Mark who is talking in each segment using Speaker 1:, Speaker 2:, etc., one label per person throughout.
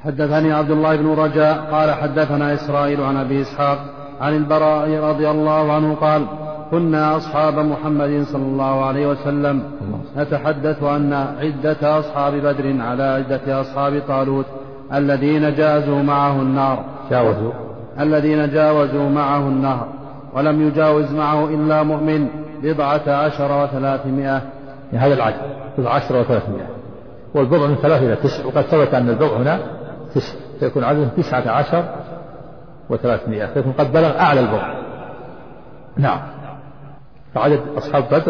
Speaker 1: حدثني عبد الله بن رجاء قال حدثنا إسرائيل عن أبي إسحاق عن البراء رضي الله عنه قال كنا أصحاب محمد صلى الله عليه وسلم نتحدث أن عدة أصحاب بدر على عدة أصحاب طالوت الذين جاوزوا معه النهر ولم يجاوز معه إلا مؤمن 11 و300.
Speaker 2: هذا العدد 11 و300 والبضع من 3 إلى 9 وقد ثبت أن البضع هنا 9 فيكون عدد 19 و300 فيكون قد بلغ أعلى البضع. نعم فعدد أصحاب بدر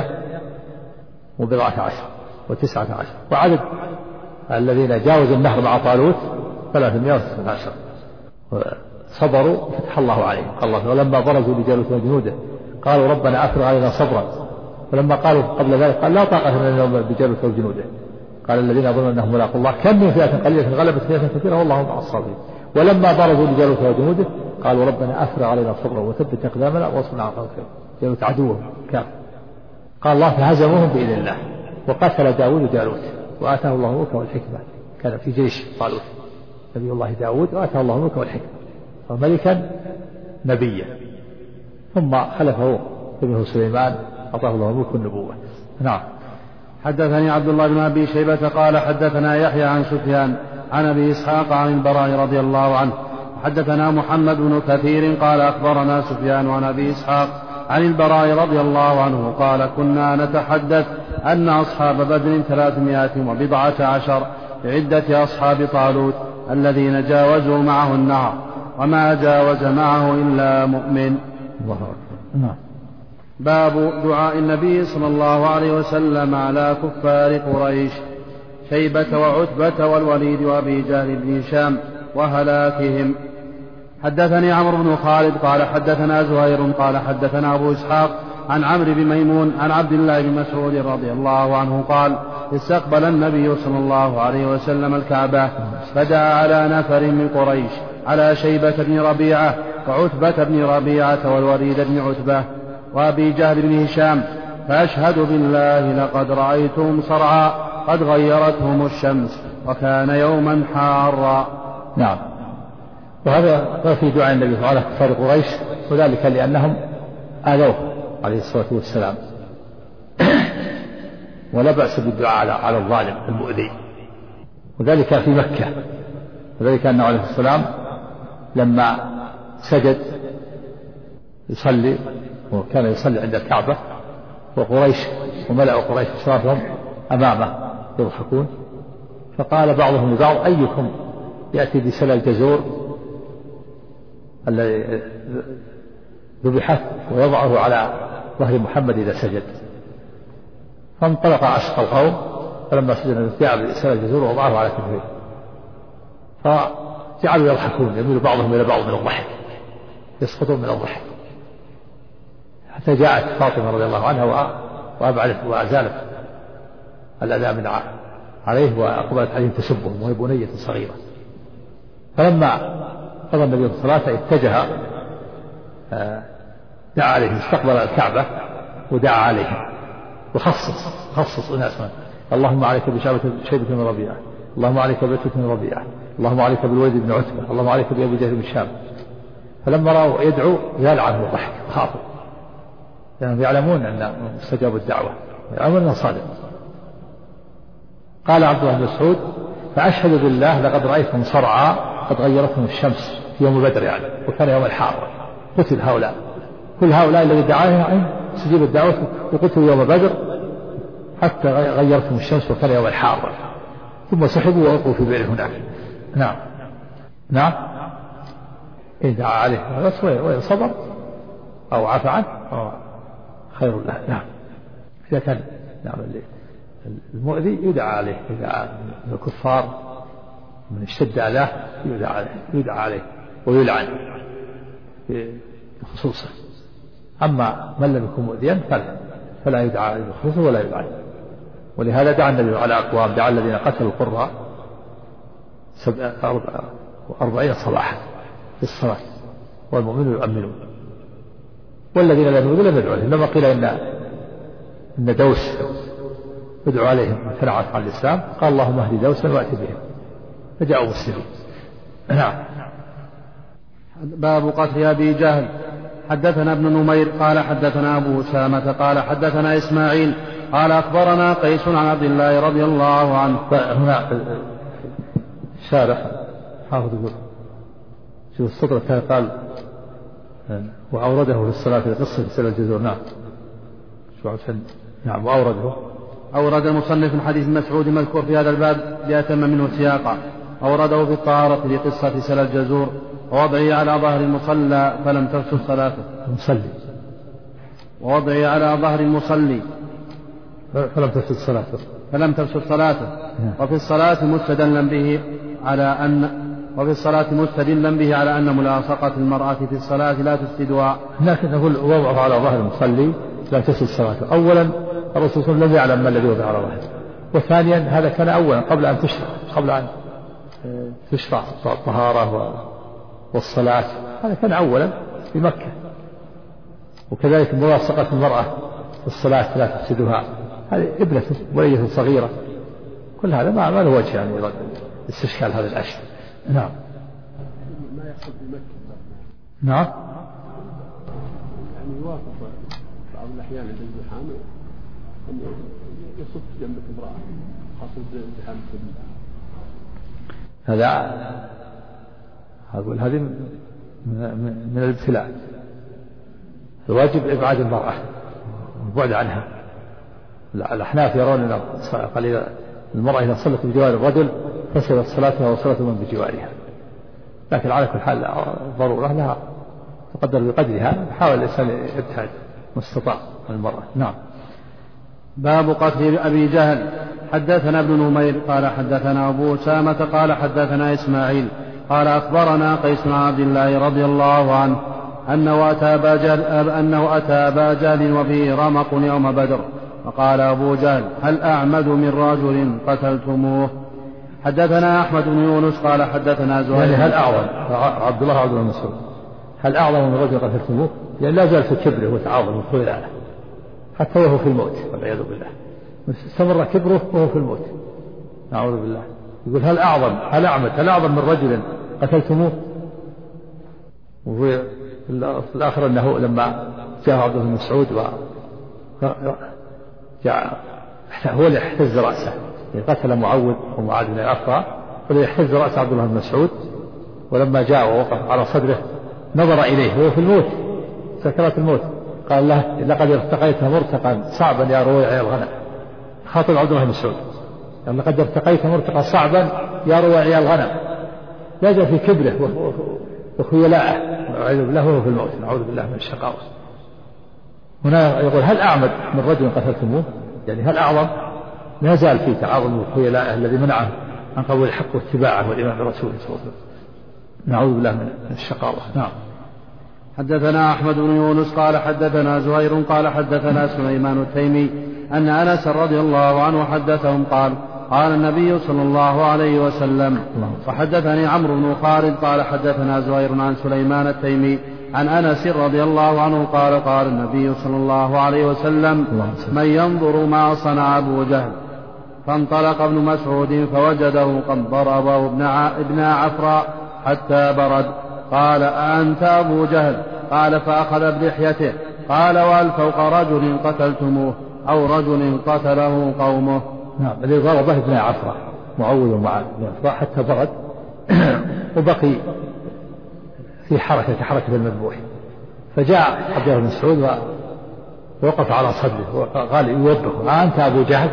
Speaker 2: 319 و19 وعدد الذين جاوزوا النهر مع طالوت 319 صبروا فتح الله عليهم. الله ولما برزوا لجالوت وجنوده قالوا ربنا أفرغ علينا صبرا ولما قالوا قبل ذلك قال لا طاقة لنا اليوم بجالوت وجنوده قال الذين ظنوا أنهم ملاقوا الله كم من فئة قليلة غلبت فئة كثيرة والله مع الصابرين. ولما برزوا لجالوت وجنوده قالوا ربنا أفرغ علينا صبرا وثبت أقدامنا وانصرنا على القوم الكافرين. جالوت عدوهم كافر قال الله فهزموهم بإذن الله وقتل داود جالوت وآتاه الله الملك والحكمة كان في جيش طالوت نبي الله داود وآتاه الله الملك والحكمة وملكا نبيا ثم خلفه ابنه سليمان أعطاه الله الملك والنبوة. نعم.
Speaker 1: حدثني عبد الله بن أبي شيبة قال حدثنا يحيى عن سفيان عن أبي إسحاق عن البراء رضي الله عنه حدثنا محمد بن كثير قال أخبرنا سفيان عن أبي إسحاق عن البراء رضي الله عنه قال كنا نتحدث أن أصحاب بدر 319 بعدة أصحاب طالوت الذين جاوزوا معه النهر وما جاوز معه إلا مؤمن. باب دعاء النبي صلى الله عليه وسلم على كفار قريش شيبة وعتبة والوليد وأبي جهل بن هشام وهلاكهم. حدثني عمرو بن خالد قال حدثنا زهير قال حدثنا أبو إسحاق عن عمرو بن ميمون عن عبد الله بن مسعود رضي الله عنه قال استقبل النبي صلى الله عليه وسلم الكعبة فدعا على نفر من قريش على شيبة بن ربيعة وعتبة بن ربيعة والوليد بن عتبة وأبي جهل بن هشام فأشهد بالله لقد رأيتهم صرعى قد غيرتهم الشمس وكان يوما حارا.
Speaker 2: نعم. وهذا في دعاء النبي صلى الله عليه وسلم على كفار قريش وذلك لأنهم آذوه عليه الصلاة والسلام ولا بأس بالدعاء على الظالم المؤذي وذلك في مكة وذلك أنه عليه السلام لما سجد يصلي وكان يصلي عند الكعبة وقريش وملأ قريش أشرافهم أمامه يضحكون فقال بعضهم لبعض أيكم يأتي بسلة الجزور الذي ذبحت ويضعه على ظهر محمد إذا سجد فانطلق عشق القوم فلما سجد جاء بسلة الجزور ووضعه على كتفه فجعلوا يضحكون يميل بعضهم إلى بعض من الضحك يسقطون من الضحك حتى جاءت فاطمة رضي الله عنها وأبعدت وأزالت الأذى من عليه وأقبلت عليهم تسبهم وهي بنية صغيرة. فلما قضى النبي الصلاة اتجه دعا عليهم استقبل الكعبة ودعا عليهم وخصص أناسا اللهم عليك بشيبة بن ربيعة اللهم عليك بعتبة بن ربيعة اللهم عليك بالوليد بن عتبة اللهم عليك بأبي جهل بن هشام. فلما رأوا يدعو زال عنه الضحك وخافوا لأنهم يعلمون أن مستجاب الدعوة يعلمون أنه صادق. قال عبد الله بن مسعود فأشهد بالله لقد رأيتهم صرعى قد غيرتهم الشمس في يوم بدر يعني وكان يوم الحار قتل هؤلاء كل هؤلاء الذي دعاهم استجيب الدعوة وقتلوا يوم بدر حتى غيرتهم الشمس وكان يوم الحار ثم سحبوا وألقوا في بئر هناك. نعم إن دعا عليه بس وإن صبر أو عفى عنه خير له. نعم. إذا كان نعم المؤذي يدعى عليه إذا الكفار من اشتد أذاه يدعى عليه ويلعن بخصوصه. أما من لم يكن مؤذيا فلا يدعى عليه بخصوصه ولا يلعن. ولهذا دعا النبي على أقوام دعا الذين قتلوا القراء 40 صباحا في الصلاة والمؤمنون يؤمنون والذين لم يؤمنوا لم يدعوا عليهم. لما قيل إن دوس يدعو عليهم امتنعت عن الإسلام قال اللهم اهد دوسا وأت بهم فجاءوا مسلمين. نعم.
Speaker 1: باب قتل أبي جهل. حدثنا ابن نمير قال حدثنا أبو أسامة قال حدثنا إسماعيل قال أخبرنا قيس عن عبد الله رضي الله عنه.
Speaker 2: هنا شارح حافظ يقول شوف السطر الثاني قال وأورده في الصلاة في قصة سل الجزور. نعم. نعم. وأورده
Speaker 1: أورد المصنف من حديث مسعود مذكور في هذا الباب بأتم منه سياقا. أورده في الطهارة لقصة سل الجزور ووضعه على ظهر المصلى فلم تفسد صلاته. ووضعه على ظهر المصلي فلم تفسد صلاته. وفي الصلاة مستدلا به على أن ملاصقة المرأة في الصلاة لا تفسدها.
Speaker 2: لكن نقول وضعه على ظهر المصلي لا تفسد صلاته. أولا الرسول صلى الله عليه وسلم لم يعلم ما الذي وضع على ظهره. وثانيا هذا كان أولا قبل أن تشرع الطهارة والصلاة. هذا كان أولا في مكة. وكذلك ملاصقة المرأة في الصلاة لا تفسدها. هذه ابنته ولية صغيرة. كل هذا ما له وجه يعني استشكال هذا الأشياء. نعم.
Speaker 3: ما يحصل في مكة.
Speaker 2: نعم.
Speaker 3: يعني يوافق بعض الأحيان عند الزحام أن يصف جنبك امرأة حصل زحام
Speaker 2: هذه من الابتلاء. الواجب إبعاد المرأة والبعد عنها. الأحناف يرون أن المرأة إذا صلت بجوار الرجل فسدت صلاتها وصلاة من بجوارها. لكن على كل حال ضرورة لها تقدر بقدرها. يحاول الإنسان يبتعد ما استطاع من المرأة. نعم.
Speaker 1: باب قتل أبي جهل. حدثنا ابن نمير قال حدثنا أبو أسامة قال حدثنا إسماعيل قال أخبرنا قيس عن عبد الله رضي الله عنه أنه أتى أبا جهل وفيه رمق يوم بدر فقال أبو جهل هل أعمد من رجل قتلتموه. حدثنا أحمد بن يونس قال حدثنا زهير.
Speaker 2: يعني هل أعظم عبد الله بن مسعود هل أعظم من رجل قتلتموه؟ يعني لا زال في كبره وتعاظمه وخيلاله حتى وهو في الموت والعياذ بالله. استمر كبره وهو في الموت نعوذ بالله. يقول هل أعظم من رجل قتلتموه. وفي الآخر أنه لما جاء عبد الله بن مسعود هو اللي احتز رأسه. قتل معوذ ومعاذ بن الأفرع والذي احتز رأس عبد الله بن مسعود. ولما جاء ووقف على صدره نظر إليه وهو في الموت سكرات الموت قال له لقد ارتقيت مرتقا صعبا يا رويع الغنم. خاطب عبد الله بن مسعود لقد ارتقيت مرتقا صعبا يا رويع الغنم. لا زال في كبره وخيلائه والعياذ بالله وهو في الموت نعوذ بالله من الشقاوة. هنا يقول هل أعمد من رجل قتلتموه. يعني هل أعظم لا زال في تعاظم وخيلائه الذي منعه عن قبول الحق واتباعه والإيمان برسوله صلى الله عليه وسلم. نعوذ بالله من الشقاوة. نعم.
Speaker 1: حدثنا أحمد بن يونس قال حدثنا زهير قال حدثنا سليمان التيمي أن أنس رضي الله عنه حدثهم قال النبي صلى الله عليه وسلم. وحدثني عمرو بن خالد قال حدثنا زهير عن سليمان التيمي عن أنس رضي الله عنه قال النبي صلى الله عليه وسلم من ينظر ما صنع أبو جهل. فانطلق ابن مسعود فوجده قد ضربه ابن عفراء حتى برد. قال أنت أبو جهل؟ قال فأخذ بلحيته. قال وهل فوق رجل قتلتموه أو رجل قتله قومه.
Speaker 2: نعم. الذي ضربه ابن عفراء معوذ ومعاذ بن عفراء حتى برد وبقي في حركة المذبوح. فجاء عبد الله بن مسعود ووقف على صدره وقال يوبخه أنت أبو جهل؟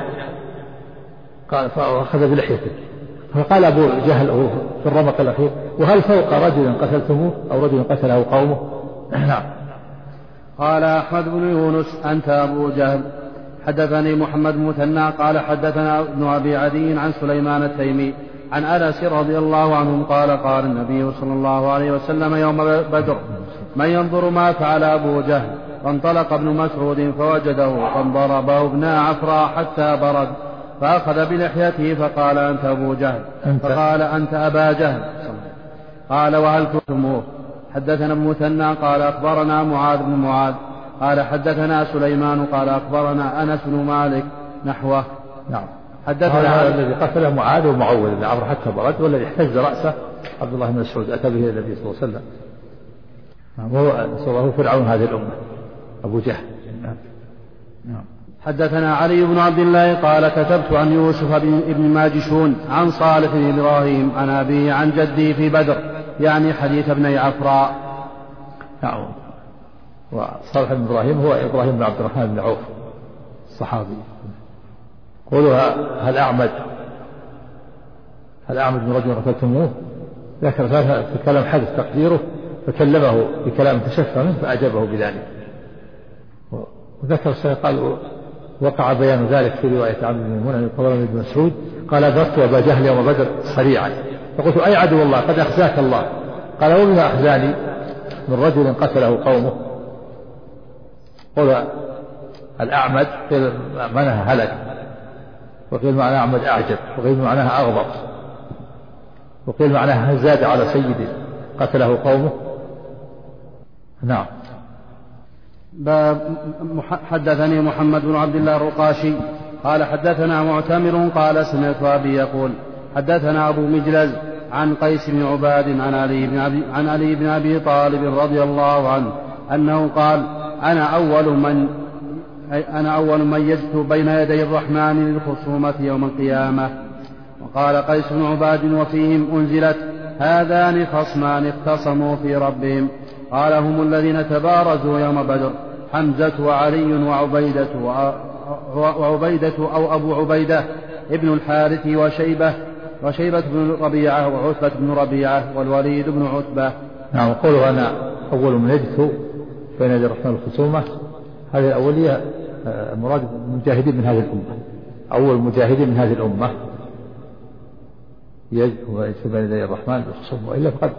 Speaker 2: قال فأخذ بلحيته. فقال أبو جهل في الرمق الأخير وهل فوق رجل قتلتموه أو رجل قتله قومه. نعم.
Speaker 1: قال أحمد بن يونس أنت أبو جهل. حدثني محمد بن مثنى قال حدثنا ابن أبي عدي عن سليمان التيمي عن أنس رضي الله عنهم قال النبي صلى الله عليه وسلم يوم بدر من ينظر ما فعل أبو جهل. فانطلق ابن مسعود فوجده قد ضربه ابن عفراء حتى برد. فأخذ بلحيته فقال أنت أبو جهل؟ فقال أنت أبا جهل. قال وهل كنتموه؟ حدثنا ابن مثنى قال أخبرنا معاذ بن معاذ قال حدثنا سليمان قال أخبرنا أنس بن مالك نحوه.
Speaker 2: نعم. هذا الذي قتله معاذ ومعوذ بن عمرو حتى برد، والذي احتز رأسه عبد الله بن مسعود أتى به النبي صلى الله عليه وسلم. وهو فرعون هذه الأمة أبو جهل.
Speaker 1: حدثنا علي بن عبد الله قال كتبت عن يوسف بن ماجشون عن صالح بن إبراهيم عن أبيه عن جدي في بدر، يعني حديث ابني عفراء.
Speaker 2: نعم. وصالح بن إبراهيم هو إبراهيم بن عبد الرحمن بن عوف الصحابي. قولها هل أعمد من رجل قتلتموه، ذكر في كلام حدث تقديره فكلمه بكلام تشفى منه فأجابه بذلك. وذكر الشيخ قال وقع بيان ذلك في رواية عبد الميمون عن الفضل بن مسعود قال أدركت أبا جهل يوم بدر صريعا فقلت أي عدو الله قد أخزاك الله، قال وبما أخزاني من رجل قتله قومه. قول الأعمد قيل معناها هلك، وقيل معناها أعمد أعجب، وقيل معناها أغضب، وقيل معناها زاد على سيد قتله قومه. نعم.
Speaker 1: حدثني محمد بن عبد الله الرقاشي قال حدثنا معتمر قال سمعت أبي يقول حدثنا أبو مجلز عن قيس بن عباد عن علي بن أبي طالب رضي الله عنه أنه قال أنا أول من يجثو بين يدي الرحمن للخصومة يوم القيامة. وقال قيس بن عباد وفيهم أنزلت هذان خصمان اختصموا في ربهم، قال هم الذين تبارزوا يوم بدر حمزة وعلي وعبيدة أو أبو عبيدة ابن الحارث وشيبة بن ربيعة وعتبة بن ربيعة والوليد بن عتبة.
Speaker 2: نعم. وقوله أنا أول من يجثو بين يدي الرحمن الخصومة، هذه الأولية مراد المجاهدين من هذه الأمة، أول مجاهدين من هذه الأمة يجثو بين يدي الرحمن الخصومة، وإلا فقد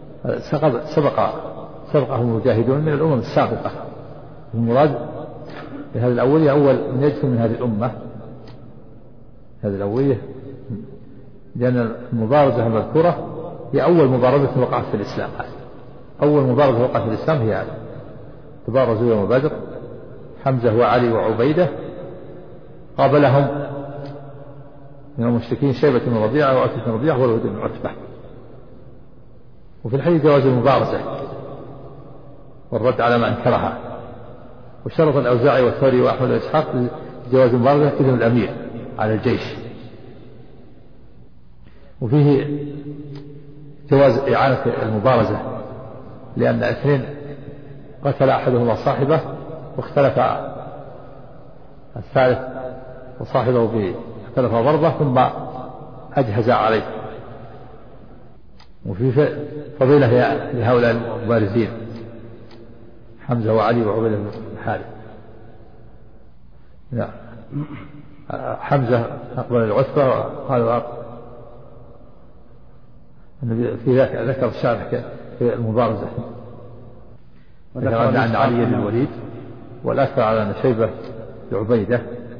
Speaker 2: سبقهم المجاهدون من الأمم السابقة. المراد بهذه الأولية أول من يجثو من هذه الأمة، هذه الأولية لأن المبارزة المذكورة هي أول مبارزة وقعت في الإسلام. أول مبارزة وقعت في الإسلام هي هذه، تبارزوا يوم بدر حمزة وعلي وعبيدة، قابلهم من المشركين شيبة بن ربيعة وعتبة بن ربيعة والوليد بن عتبة. وفي الحديث جواز المبارزة والرد على ما أنكرها، وشرط الأوزاعي والثوري وأحمد وإسحاق جواز المبارزة إذن الأمير على الجيش. وفيه جواز إعانة المبارزة لأن اثنين قتل أحدهما صاحبه واختلف الثالث وصاحبه اختلف ضربه ثم أجهز عليه. وفي فضيلة لهؤلاء المبارزين حمزة وعلي وعبيدة بن الحارث. حمزة أقبل العتبة وقال في ذاك ذكر الشارح في المبارزة وذكر عن علي بن الوليد والأكثر على أن شيبة لعبيدة.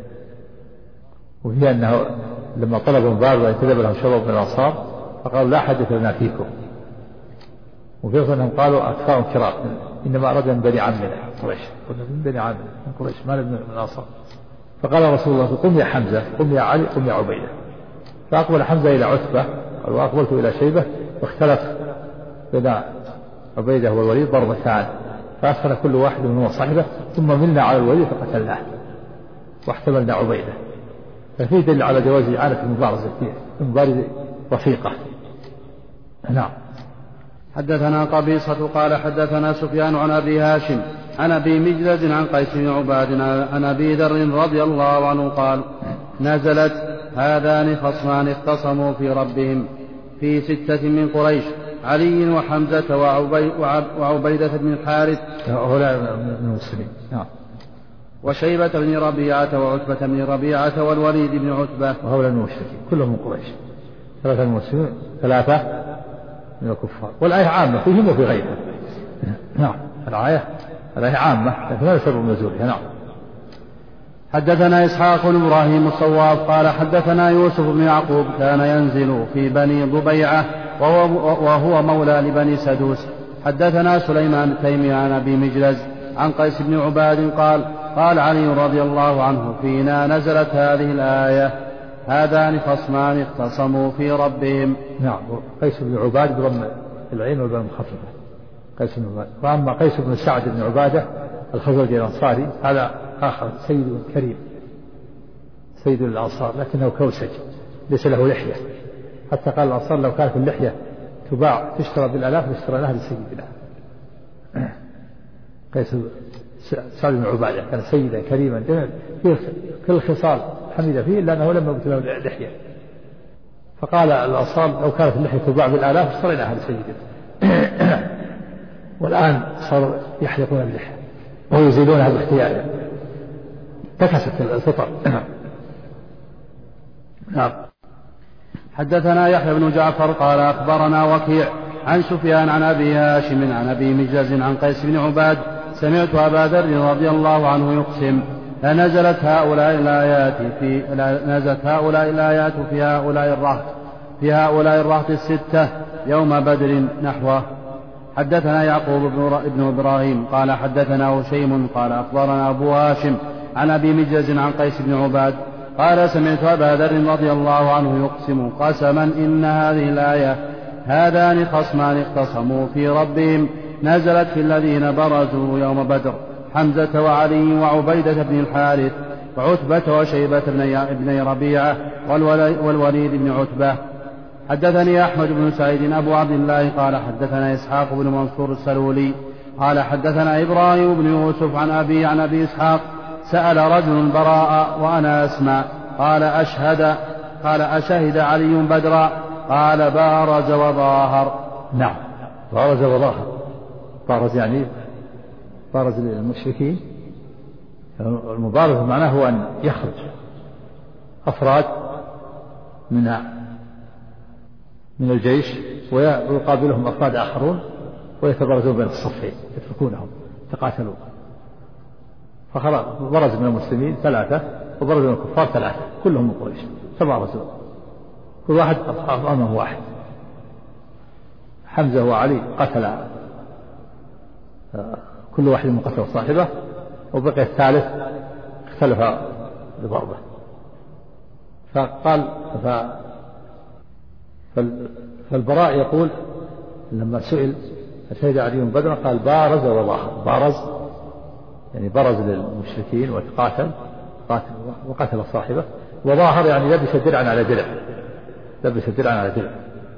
Speaker 2: وهي أنه لما طلبوا المبارزة انتدب لهم شباب من الأنصار فقالوا لا حدث لنا فيكم، وفي أنهم قالوا أكثر كرام إنما أردنا من بني عمنا قريش، قلنا من بني عمنا من قريش ما من الأنصار. فقال رسول الله قم يا حمزة قم يا علي قم يا عبيدة، فأقبل حمزة إلى عتبة وأقبلت إلى شيبة، واختلف بين عبيدة والوليد ضربتان، فأسخن كل واحد منهم صاحبه ثم ملنا على الوليد فقتلناه واحتملنا عبيدة. ففي دليل على جواز إعانة المبارزة فيه المبارزة رفيقة. نعم.
Speaker 1: حدثنا قبيصة قال حدثنا سفيان عن أبي هاشم عن أبي مجلد عن قيس بن عباد عن أبي ذر رضي الله عنه قال نزلت هذان خصمان اختصموا في ربهم في 6 من قريش علي وحمزة وعبيدة بن الحارث
Speaker 2: هؤلاء من المسلمين
Speaker 1: وشيبة بن ربيعة وعتبة بن ربيعة والوليد بن عتبة
Speaker 2: وهؤلاء من المشركين كلهم من قريش، 3 من المسلمين 3 من الكفار. والآية عامة فيهم وفي غيرهم. نعم. الآية عامة لكن هذا سبب نزولها. نعم.
Speaker 1: حدثنا إسحاق بن إبراهيم الصواب قال حدثنا يوسف بن يعقوب كان ينزل في بني ضبيعة وهو مولى لبني سدوس. حدثنا سليمان التيمي عن أبي مجلز عن قيس بن عباد قال قال علي رضي الله عنه فينا نزلت هذه الآية هذان خصمان اختصموا في ربهم.
Speaker 2: نعم. قيس بن عباد بضم العين والباء المخففة قيس بن عباد. وأما قيس بن سعد بن عبادة الخزرجي الأنصاري هذا آخر سيد كريم سيد الأنصار لكنه كوسج ليس له لحية، حتى قال الأنصار لو كانت اللحية تباع تشترى بالآلاف اشترى لها لسيدنا. قيس سعد بن عبادة كان سيدا كريما جميل في كل خصال حميدة فيه إلا أنه لم يكن له لحية، فقال الأنصار لو كانت اللحية تباع بالآلاف اشتريناها لسيدنا. والآن صاروا يحلقون اللحية ويزيلونها باختيارها تكست الفطر.
Speaker 1: نعم. حدثنا يحيى بن جعفر قال أخبرنا وكيع عن سفيان عن أبي هاشم عن أبي مجلز عن قيس بن عباد سمعت أبا ذر رضي الله عنه يقسم لنزلت هؤلاء الآيات في هؤلاء الرهط الستة يوم بدر نحوه. حدثنا يعقوب بن إبراهيم قال حدثنا هشيم قال أخبرنا أبو هاشم عن أبي مجلز عن قيس بن عباد قال سمعت أبا ذر رضي الله عنه يقسم قسما إن هذه الآية هذان خصمان اختصموا في ربهم نزلت في الذين برزوا يوم بدر حمزة وعلي وعبيدة بن الحارث وعتبة وشيبة بن ربيعة والوليد بن عتبة. حدثني أحمد بن سعيد أبو عبد الله قال حدثنا إسحاق بن منصور السلولي قال حدثنا إبراهيم بن يوسف عن أبي إسحاق سأل رجل البراء وأنا أسمع قال أشهد علي بدرا قال بارز وظاهر.
Speaker 2: نعم. بارز وظاهر. بارز يعني بارز للمشركين. المبارزة معناه هو أن يخرج أفراد من الجيش ويقابلهم أفراد آخرون ويتبارزون بين الصفين يتركونهم يتقاتلون. فخلاص برز من المسلمين ثلاثة وبرز من الكفار ثلاثة كلهم من قريش تبارزوا كل واحد أمامه واحد. حمزة وعلي قتل كل واحد من قتل صاحبه وبقي الثالث اختلف بضربه. فالبراء يقول لما سئل أشهد علي بدرا قال بارز وظاهر. بارز يعني برز للمشركين وقاتل وقتل صاحبه. وظاهر يعني لبس درعا على درع. لبس درعا على درع.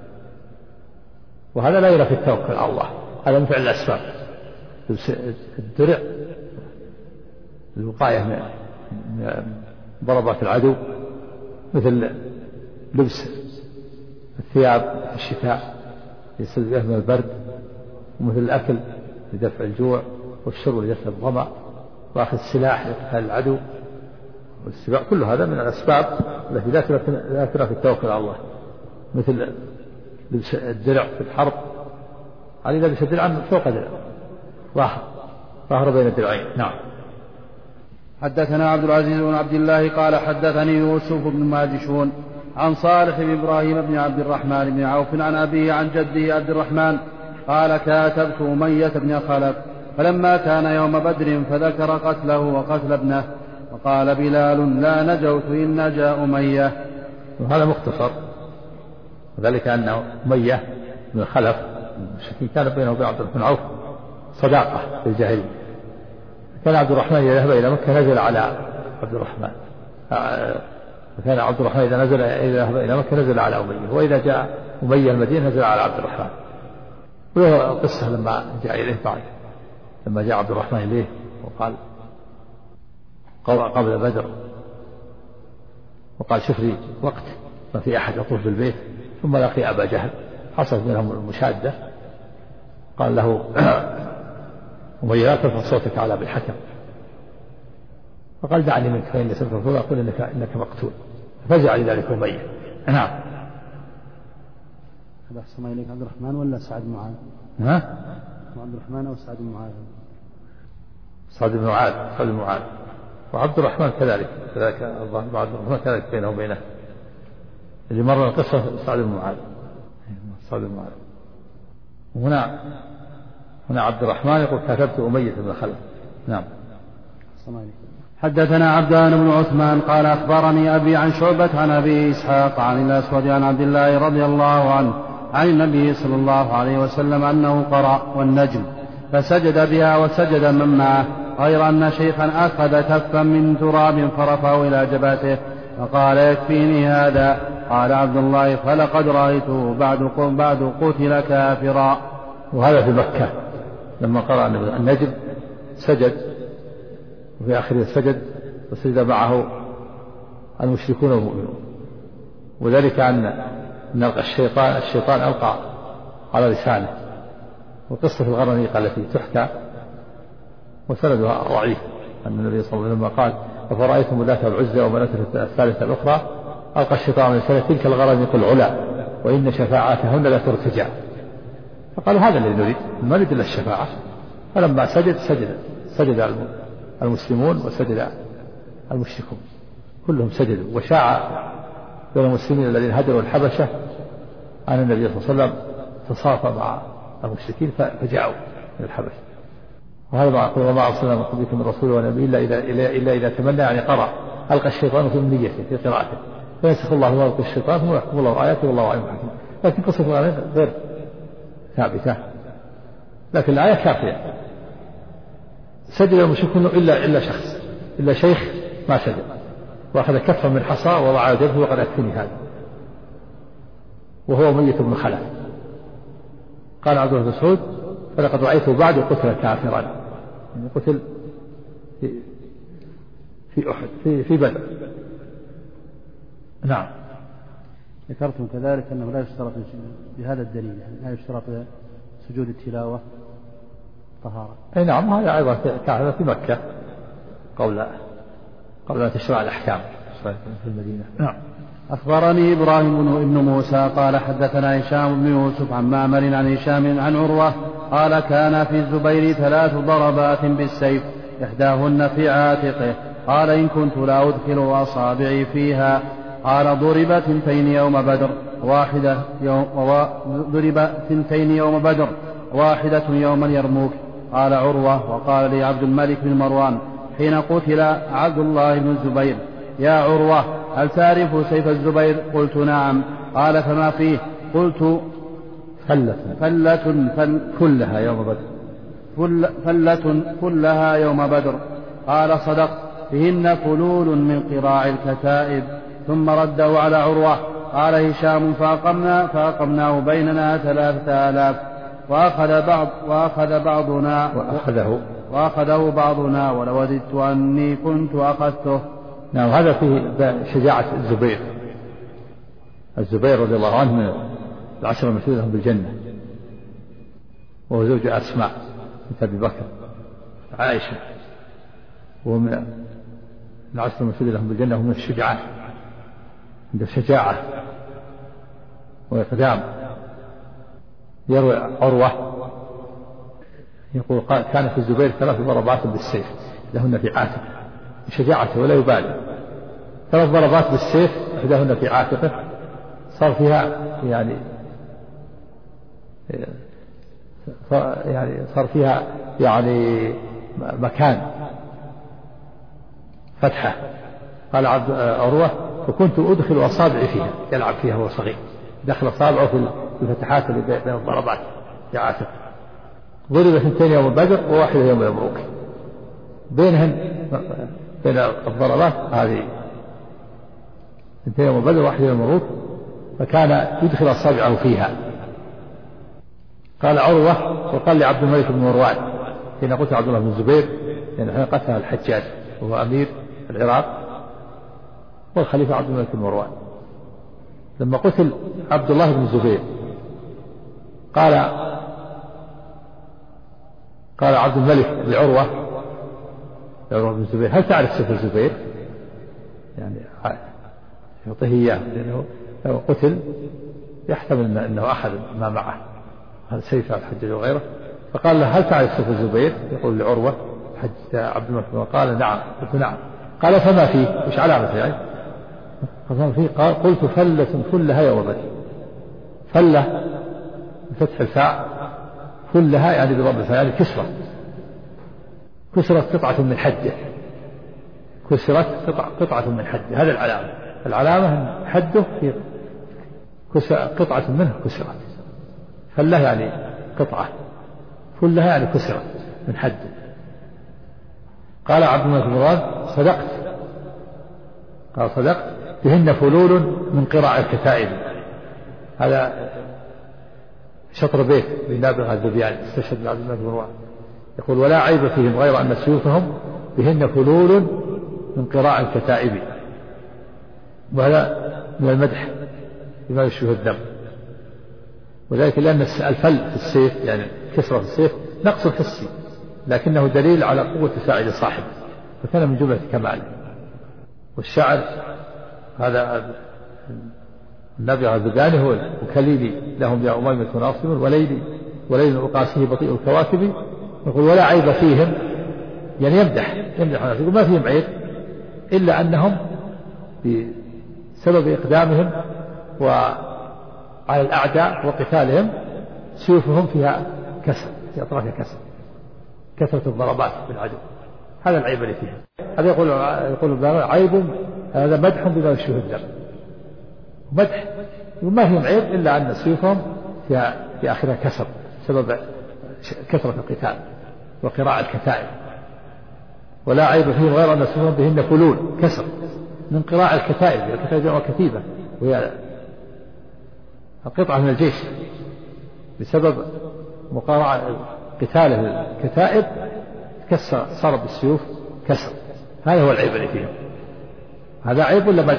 Speaker 2: وهذا لا يرى في التوكل على الله. هذا من فعل الأسباب. لبس الدرع الوقاية من ضربات العدو مثل لبس الثياب في الشتاء يسلبه من البرد ومثل الأكل لدفع الجوع والشرب لدفع الظمأ وأخذ السلاح لقتال العدو والسباع. كل هذا من الأسباب التي لا ترى في التوكل على الله مثل لبس الدرع في الحرب. علي لبس الدرع من فوق درع ظهر بين الدرعين. نعم.
Speaker 1: حدثنا عبد العزيز بن عبد الله قال حدثني يوسف بن ماجشون عن صالح بن إبراهيم بن عبد الرحمن بن عوف عن أبيه عن جده عبد الرحمن قال كاتبت أمية بن خلف فلما كان يوم بدر فذكر قتله وقتل ابنه وقال بلال لا نجوت إن نجا أمية.
Speaker 2: وهذا مختصر وذلك أن أمية بن خلف كان بينه وبين عبد الرحمن عوف صداقة في الجاهلية. كان عبد الرحمن إذا ذهب إلى مكة نزل على عبد الرحمن. وكان عبد الرحمن إذا ذهب إلى مكة نزل على أمية وإذا جاء أمية المدينة نزل على عبد الرحمن. وله قصة لما جاء إليه بعد لما جاء عبد الرحمن إليه وقال قبل بدر وقال شوف لي وقت ما في أحد يطوف بالبيت ثم لقي أبا جهل حصلت بينهم المشادة. قال له أمية لا ترفع صوتك على أبي الحكم. فقال دعني منك فإني سمعت الرسول يقول إنك مقتول. فزع لذلك أمية. نعم.
Speaker 1: هذا أحسن إليك عبد الرحمن ولا سعد بن معاذ؟
Speaker 2: ها؟
Speaker 1: عبد الرحمن أو سعد بن معاذ؟
Speaker 2: سعد بن معاذ. وعبد الرحمن كذلك عبد الرحمن كذلك بينه وبينه اللي مر القصة سعد بن معاذ. هنا عبد الرحمن يقول كتبت أمية بن خلف. نعم.
Speaker 1: حدثنا عبدان بن عثمان قال أخبرني أبي عن شعبة عن أبي إسحاق عن الأسود عن عبد الله رضي الله عنه عن النبي صلى الله عليه وسلم أنه قرأ والنجم فسجد بها وسجد من معه، غير أن شيخا أخذ كفا من تراب فرفعه إلى جبهته فقال يكفيني هذا. قال عبد الله فلقد رأيته بعد قتل كافرا.
Speaker 2: وهذا في مكة لما قرأ النجم سجد، وفي آخره سجد وسجد معه المشركون والمؤمنون، وذلك أن الشيطان ألقى على لسانه. وقصة الغرنيقة التي تحكى وسندها ضعيف أن النبي صلى الله عليه وسلم قال أفرأيتم اللات والعزى ومناة الثالثة الأخرى ألقى الشيطان على لسانه تلك الغرنيق العلا وإن شفاعتهن لا ترتجع. فقالوا هذا الذي نريد، ما نريد إلا الشفاعة. فلما سجد المسلمون وسجد المشركون كلهم سجدوا، وشاع بين المسلمين الذين هجروا الحبشة أن النبي صلى الله عليه وسلم تصافى مع المشركين فجاءوا من الحبشة. وهذا ما أقول وما أرسلنا من قبلكم من رسول ونبي إلا إذا تمنى يعني قرأ ألقى الشيطان في أمنيته في قراءته فينسخ الله ما يلقي الشيطان ثم يحكم الله آياته والله عليم حكيم. لكن قصة الغرنيقة غير ثابتة، لكن الآية كافية. سجد المشركون إلا شيخ ما سجد، وأخذ كفا من حصى ووضع على جبهه وقد أكفني هذا، وهو ميت بن خلف. قال عبد الله بن مسعود فلقد رأيته بعد قتل كافرا، يعني قتل في أحد في بدر. نعم.
Speaker 1: ذكرتم كذلك أنه لا يشترط بهذا الدليل، لا يشترط سجود التلاوة طهارة.
Speaker 2: أي نعم، هذا أيضا كان في مكة قبل أن تشرع الأحكام في المدينة.
Speaker 1: نعم. أخبرني إبراهيم بن موسى قال حدثنا هشام بن يوسف عن معمر عن هشام عن عروة قال كان في الزبير 3 ضربات بالسيف إحداهن في عاتقه، قال إن كنت لا أدخل أصابعي فيها. قال ضرب 2 يوم بدر ضرب 2 يوم بدر واحدة يوم اليرموك. قال عروة وقال لي عبد الملك بن مروان حين قتل عبد الله بن الزبير يا عروة هل تعرف سيف الزبير؟ قلت نعم. قال فما فيه؟ قلت فلة
Speaker 2: كلها يوم بدر.
Speaker 1: فلة كلها يوم بدر. قال صدق فيهن فلول من قراع الكتائب. ثم رده على عروة. قال هشام فأقمناه بيننا 3000 وأخذه بعضنا ولوددت أني كنت أخذته.
Speaker 2: نعم. هذا فيه شجاعة الزبير رضي الله عنه من 10 المشهودين لهم بالجنة، وهو زوج أسماء بنت أبي بكر عائشة، وهو من 10 المشهودين لهم بالجنة، وهو من الشجعان عنده شجاعة وإقدام. يروي عروة يقول كان في الزبير 3 ضربات بالسيف لهن في عاتقه، شجاعته ولا يبالي. 3 ضربات بالسيف إحداهن في عاتقه، صار فيها يعني مكان فتحة. قال عروة فكنت أدخل أصابعي فيها، يلعب فيها وهو صغير، دخل أصابعه في الفتحات اللي بين الضربات في عاتقه. ضرب 2 يوم بدر وواحدة يوم اليرموك، بين الضربات هذه 2 يوم بدر وواحدة يوم اليرموك، فكان يدخل أصابعه فيها. قال عروة وقال لعبد الملك بن مروان حين قتل عبد الله بن الزبير، يعني حين قتل الحجاج وهو أمير العراق والخليفة عبد الملك بن مروان، لما قتل عبد الله بن الزبير قال عبد الملك لعروة بن الزبير هل تعرف سيف الزبير؟ يعني يعطيه إياه، لأنه لو قتل يحتمل أنه أخذ ما معه، هذا سيف الحجاج وغيره. فقال له هل تعرف سيف الزبير؟ يقول لعروة عبد الملك قال نعم. قلت نعم. قال فما فيه؟ وش علامته يعني؟ قال فيه قلت فلة كلها يوم بدر. فلة بفتح الفاء، كلها يعني بضم الفاء يعني كسرت قطعة من حجة، كسرت قطعة من حده. هذا العلامة أن حده في قطعة منه كسرت. فله يعني قطعة، كلها يعني كسرت من حده. قال عبد الملك بن مروان صدقت، قال صدقت بهن فلول من قراء الكتائب. هذا شطر بيت لنابغة الذبياني استشهد عبد الملك بن مروان، يقول ولا عيب فيهم غير أن سيوفهم بهن فلول من قراء الكتائب. وهذا من المدح بما يشبه الدم، وذلك لأن الفل في السيف يعني كسرة في السيف نقص حسي، لكنه دليل على قوة ساعد صاحبه، فكان من جملة كماله. والشعر هذا النبي الذبياني هو وكليلي لهم يا أميمة ناصب وليل أقاسيه بطيء الكواكب. يقول ولا عيب فيهم، يعني يمدح الناس، يقول ما فيهم عيب إلا أنهم بسبب إقدامهم وعلى الأعداء وقتالهم سيوفهم فيها كسر، في أطرافها كثرة الضربات بالعدو. هذا العيب اللي فيها. هذا يقول عيب، هذا مدح بما يشبه الدم، مدح وما فيهم عيب إلا أن سيوفهم في آخرها كسر سبب كثرة القتال وقراءة الكتائب. ولا عيب فيهم غير أن سيوفهم بهن فلول كسر من قراءة الكتائب. الكتائب جمع كتيبة، وهي القطعة من الجيش، بسبب مقارعة قتاله الكتائب كسر صار بالسيوف كسر. هذا هو العيب اللي فيهم. هذا عيب ولا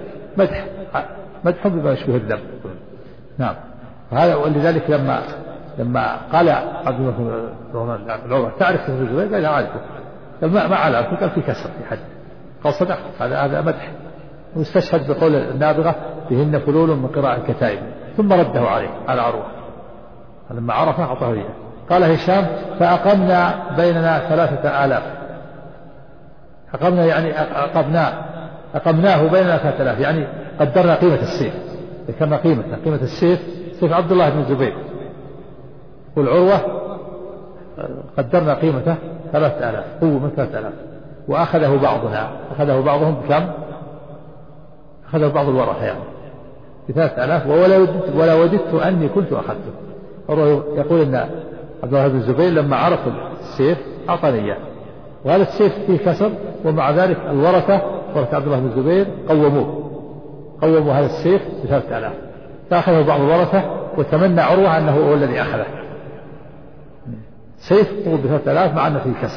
Speaker 2: مدح بما يشبه الذم. نعم. هذا ولذلك لما قال عبد الله بن عمر تعرف ابن الزبير؟ قال أعرفه. ما عرفه، قال في كسر في حد، قال صدق. هذا مدح. واستشهد بقول النابغة بهن فلول من قراءة الكتائب، ثم رده عليه على عروة لما عرفه أعطاه إياه. قال هشام فأقمنا بيننا 3000. أقمنا يعني أقمناه بيننا 3000، يعني قدرنا قيمة السيف. كما قيمة السيف سيف عبد الله بن الزبير والعروة قدرنا قيمته 3000، هو من 3000. وأخذه بعضهم بكم؟ أخذه بعض الورثة يعني ب3000. ولا وددت أني كنت أخذته. يقول إن عبد الله بن الزبير لما عرف السيف أعطاني إياه، وهذا السيف فيه كسر، ومع ذلك ورثة عبد الله بن الزبير قوموا هذا السيف ب3000. فأخذه بعض الورثة وتمنى عروة أنه هو الذي أخذه. سيف قوم ب3000 مع أنه فيه كسر.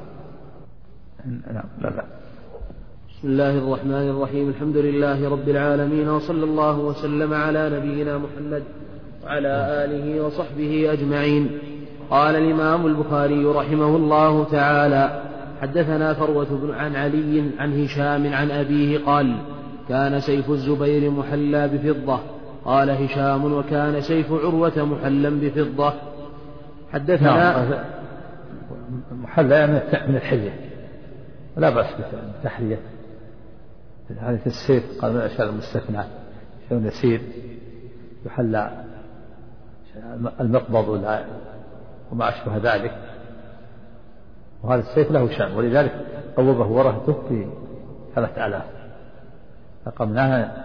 Speaker 2: لا.
Speaker 1: بسم الله الرحمن الرحيم. الحمد لله رب العالمين، وصلى الله وسلم على نبينا محمد وعلى آله وصحبه أجمعين. قال الإمام البخاري رحمه الله تعالى: حدثنا فروة عن علي عن هشام عن أبيه قال: كان سيف الزبير محلى بفضة. قال هشام: وكان سيف عروة محلا بفضة. حدثنا
Speaker 2: محلى من الحلية، لا بأس بالتحلية. هذه السيف قال من الأشياء المستثنى، شيء يسير يحلى المقبض وما أشبه ذلك. وهذا السيف له شأن، ولذلك قوبه ورثته في 3000. أقمناها،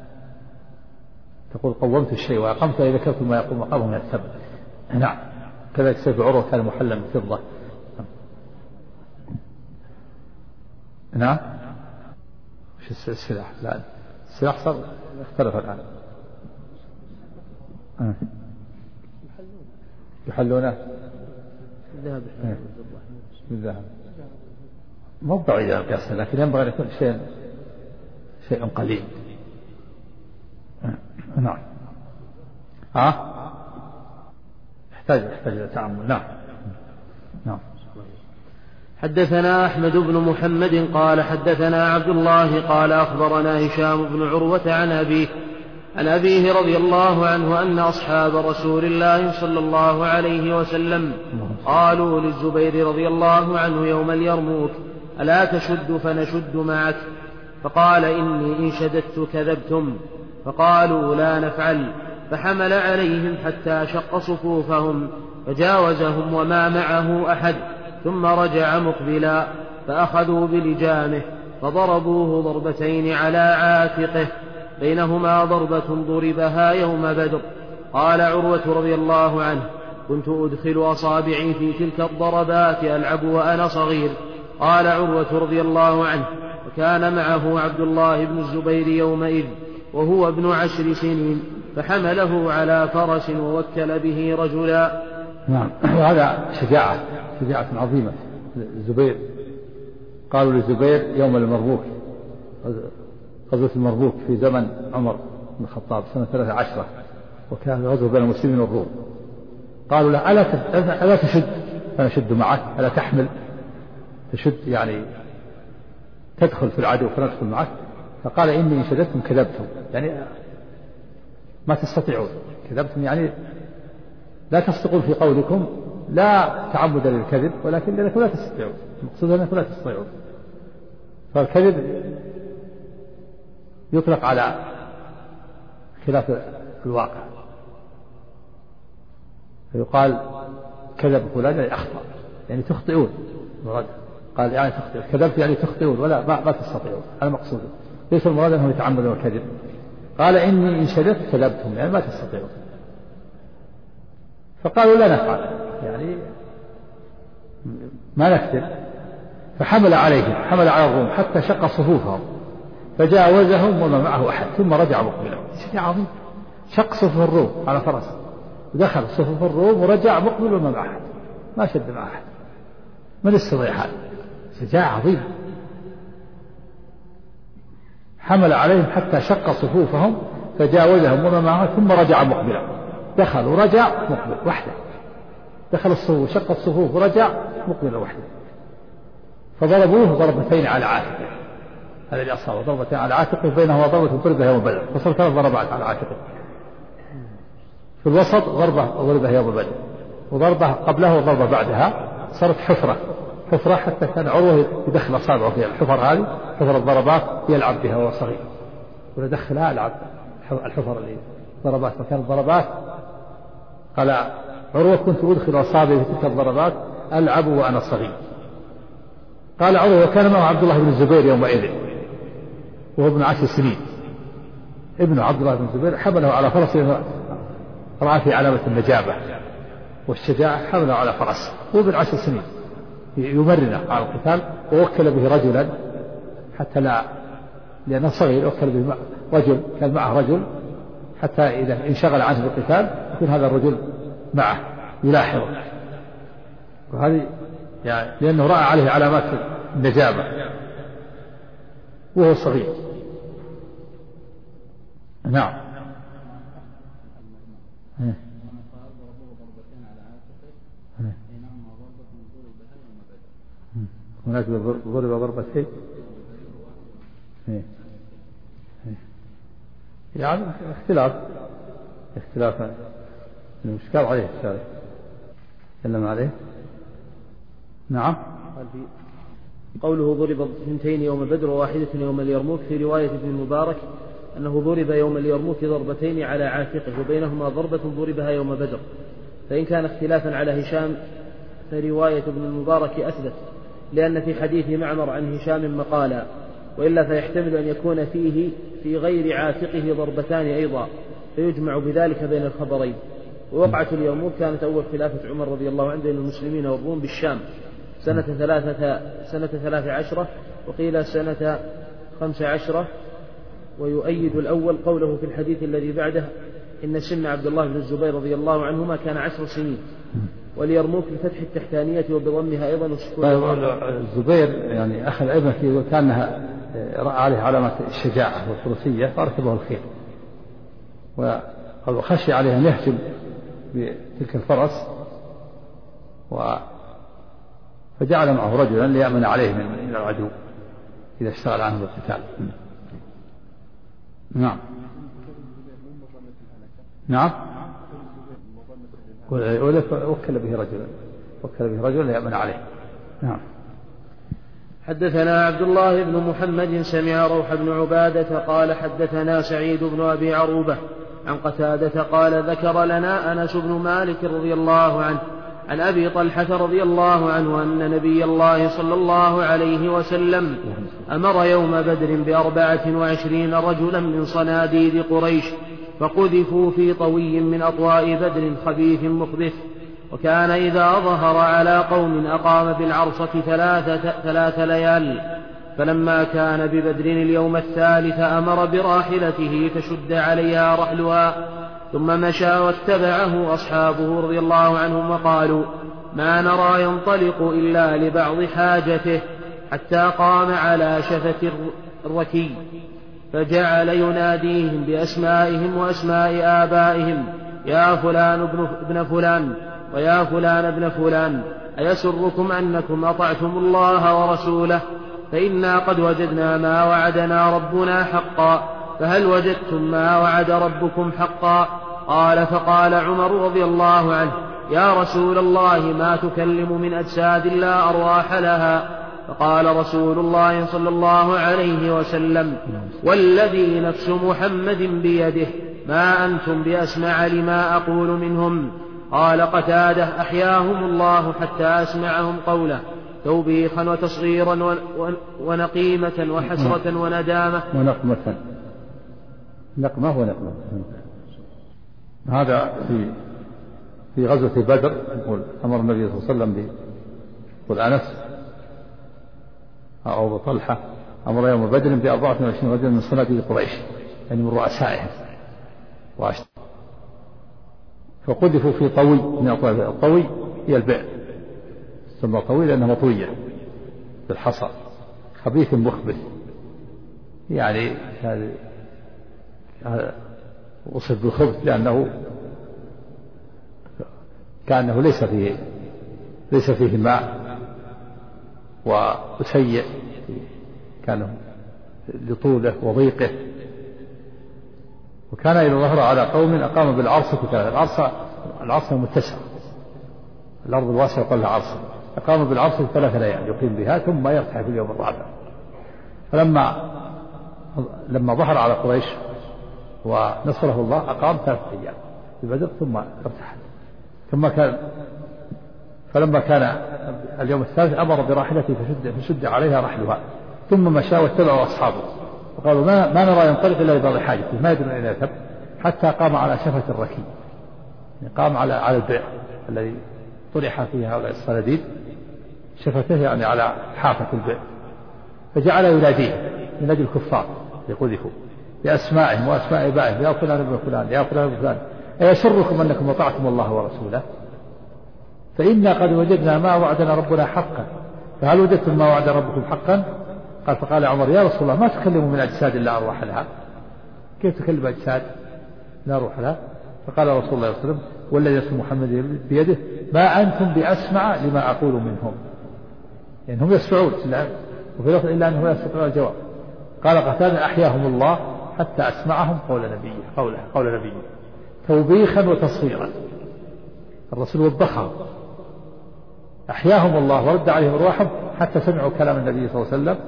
Speaker 2: تقول قومت الشيء وأقمت إذا ذكرت ما يقوم مقامه من الثبت. نعم. كذلك سيف عروة كان محلا بفضة. نعم. وش السلاح؟ لا، السلاح صار اختلف الآن. يحلونه بالذهب. مو بعيد عن القياس، لكن ينبغي أن يكون شيء قليل. نعم. يحتاج إلى تعامل. نعم.
Speaker 1: حدثنا أحمد بن محمد قال حدثنا عبد الله قال أخبرنا هشام بن عروة عن أبيه رضي الله عنه أن أصحاب رسول الله صلى الله عليه وسلم قالوا للزبير رضي الله عنه يوم اليرموك: ألا تشد فنشد معك؟ فقال: إني إن شددت كذبتم. فقالوا: لا نفعل. فحمل عليهم حتى شق صفوفهم فجاوزهم وما معه أحد، ثم رجع مقبلا، فأخذوا بلجامه فضربوه ضربتين على عاتقه بينهما ضربة ضربها يوم بدر. قال عروة رضي الله عنه: كنت أدخل أصابعي في تلك الضربات ألعب وأنا صغير. قال عروة رضي الله عنه: وكان معه عبد الله بن الزبير يومئذ وهو ابن 10 سنين، فحمله على فرس ووكل به رجلا.
Speaker 2: نعم. وهذا شجاعة عظيمة. الزبير قالوا للزبير يوم المربوك، غزوة المربوك في زمن عمر بن الخطاب سنة 13، وكان غزوة بين المسلمين والروم. قالوا له: ألا تشد فنشد معك، ألا تحمل تشد يعني تدخل في العدو فندخل معك. فقال: إني إن شددتم كذبتم، يعني ما تستطيعون، كذبتم يعني لا تصدقون في قولكم، لا تعمدا للكذب ولكن لأنكم لا تستطيعون، المقصود أنكم لا تستطيعون. فالكذب يطلق على خلاف الواقع، فيقال كذب فلان يعني أخطأ، يعني تخطئون. قال يعني كذبت يعني تخطئون ولا ما تستطيعون، هذا مقصود، ليس المراد أنه يتعمد الكذب. قال: إني إن شددت كذبتم، يعني ما تستطيعون. فقالوا: لا نفعل، يعني ما نكذب. فحمل عليهم، حمل على الروم حتى شق صفوفهم فجاوزهم وما معه أحد، ثم رجع مقبلا. شيء عظيم، شق صفوف الروم على فرس، ودخل صفوف الروم ورجع مقبل وما معه أحد، ما شد مع أحد. من استطاع هذا؟ شجاعة عظيمة. حمل عليهم حتى شق صفوفهم فجاوزهم وما معه، ثم رجع مقبلا. دخل ورجع مقبل وحده، دخل الصفوف شق الصفوف ورجع مقبل وحده. فضربوه ضربتين على عاتقه، هذا اللي أصابه، ضربتين على عاتقه، بينهما ضربة ضربها يوم بدر، فصار 3 ضربات على عاتقه. في الوسط ضربة ضربها يوم بدر، وضربة قبلها وضربة بعدها، صارت حفرة حتى كان عروة يدخل أصابعه فيها الحفر هذه، حفر الضربات يلعب بها وهو صغير، ويدخلها يلعب الحفر اللي ضربات مكان الضربات. قال عروة: كنت أدخل أصابعي في تلك الضربات ألعب وأنا صغير. قال عروة: وكان معه عبد الله بن الزبير يومئذ وهو ابن 10 سنين. ابن عبد الله بن الزبير حمله على فرس، رأى في علامة النجابة والشجاعة، حمله على فرس وهو ابن 10 سنين يمرنه على القتال، ووكل به رجلا حتى لا، لأنه صغير، وكل به رجل كان معه رجل حتى إذا انشغل عنه بالقتال يكون هذا الرجل معه يلاحظه. وهذه يعني لأنه رأى عليه علامات النجابة وهو صغير. نعم. هناك ضرب ضربتين، يعني اختلاف المشكال عليه الشارع تكلم عليه. نعم.
Speaker 1: قوله ضرب 2 يوم بدر وواحدة يوم اليرموك، في رواية ابن المبارك أنه ضرب يوم اليرموك ضربتين على عاتقه وبينهما ضربة ضربها يوم بدر. فإن كان اختلافا على هشام فرواية ابن المبارك أثبت، لأن في حديث معمر عن هشام مقالا، وإلا فيحتمل أن يكون فيه في غير عاتقه ضربتان أيضا، فيجمع بذلك بين الخبرين. ووقعة اليرموك كانت أول خلافة عمر رضي الله عنه بين المسلمين والروم بالشام سنة 13، وقيل سنة 15. ويؤيد الأول قوله في الحديث الذي بعده: إن سن عبد الله بن الزبير رضي الله عنهما كان 10 سنين. واليرموك بفتح التحتانية وبضمها أيضا وسكون.
Speaker 2: الزبير يعني أخذ ابنته وكانها رأى عليه علامة الشجاعة والفروسية فاركبه الخيل، وخشي عليه أن يهجم بتلك الفرس، فجعل معه رجلا ليأمن عليه من العدو إذا اشتغل عنه بالقتال. نعم. نعم. وكل به رجلا ليأمن عليه. نعم.
Speaker 1: حدثنا عبد الله بن محمد سمع روح بن عبادة قال حدثنا سعيد بن أبي عروبة عن قتادة قال ذكر لنا أنس بن مالك رضي الله عنه عن أبي طلحة رضي الله عنه أن نبي الله صلى الله عليه وسلم أمر يوم بدر ب24 رجلا من صناديد قريش فقذفوا في طوي من أطواء بدر خبيث مخبث. وكان إذا ظهر على قوم أقام بالعرصة 3 ليال. فلما كان ببدر اليوم الثالث أمر براحلته فشد عليها رحلها ثم مشى واتبعه أصحابه رضي الله عنهم وقالوا ما نرى ينطلق إلا لبعض حاجته حتى قام على شفة الركي فجعل يناديهم بأسمائهم وأسماء آبائهم يا فلان ابن فلان ويا فلان ابن فلان أيسركم أنكم أطعتم الله ورسوله فإنا قد وجدنا ما وعدنا ربنا حقا فهل وجدتم ما وعد ربكم حقا؟ قال فقال عمر رضي الله عنه يا رسول الله ما تكلم من أجساد لا أرواح لها. فقال رسول الله صلى الله عليه وسلم والذي نفس محمد بيده ما أنتم بأسمع لما أقول منهم. قال قتادة أحياهم الله حتى أسمعهم قوله توبيخا وتصغيرا ونقيمة وحسرة وندامة
Speaker 2: نقمة ونقمة. هذا في غزوة بدر يقول أمر النبي صلى الله عليه وسلم يقول أنس أو طلحة أمر يوم بدر ب24 رجلا من صناديد قريش يعني من رؤسائهم فقذفوا في طوي من أطوال. الطوي هي البئر ثم طويل لأنها مطوية بالحصى خبيث مخبث يعني وصف بالخبث لأنه كأنه ليس فيه ماء وسيء كان لطوله وضيقه. وكان إذا ظهر على قوم أقام بالعرصة 3. العرصة متسعة الأرض الواسعة يقال لها عرصة. أقام بالعرصة 3 ليال يقيم بها ثم يرتحل في اليوم الرابع. فلما ظهر على قريش ونصره الله أقام 3 أيام في بدر ثم ارتحل. فلما كان اليوم الثالث أمر براحلته فشد عليها رحلها ثم مشى واتبعوا أصحابه وقالوا ما نرى ينطلق إلا لبعض حاجته ما يدرون أين يذهب حتى قام على شفة الركي يعني قام على البئر الذي طرح فيه هؤلاء الصناديد شفته يعني على حافة البئر فجعل ينادي الكفار يقذفوا بأسمائهم وأسماء آبائهم يا فلان ابن فلان يا فلان ابن فلان أيسركم أنكم أطعتم الله ورسوله فإنا قد وجدنا ما وعدنا ربنا حقا فهل وجدتم ما وعد ربكم حقا؟ قال فقال عمر يا رسول الله ما تكلموا من أجساد لا أرواح لها كيف تكلم أجساد لا روح لها؟ فقال رسول الله صلى الله عليه وسلم والذي اسم محمد بيده ما أنتم بأسمع لما أقول منهم يعني هم يسمعون وفي لفظ إلا أنهم يستطيعون الجواب. قال قتادة أحياهم الله حتى أسمعهم قول نبيه توبيخا وتصغيرا. الرسول وبخهم أحياهم الله ورد عليهم أرواحهم حتى سمعوا كلام النبي صلى الله عليه وسلم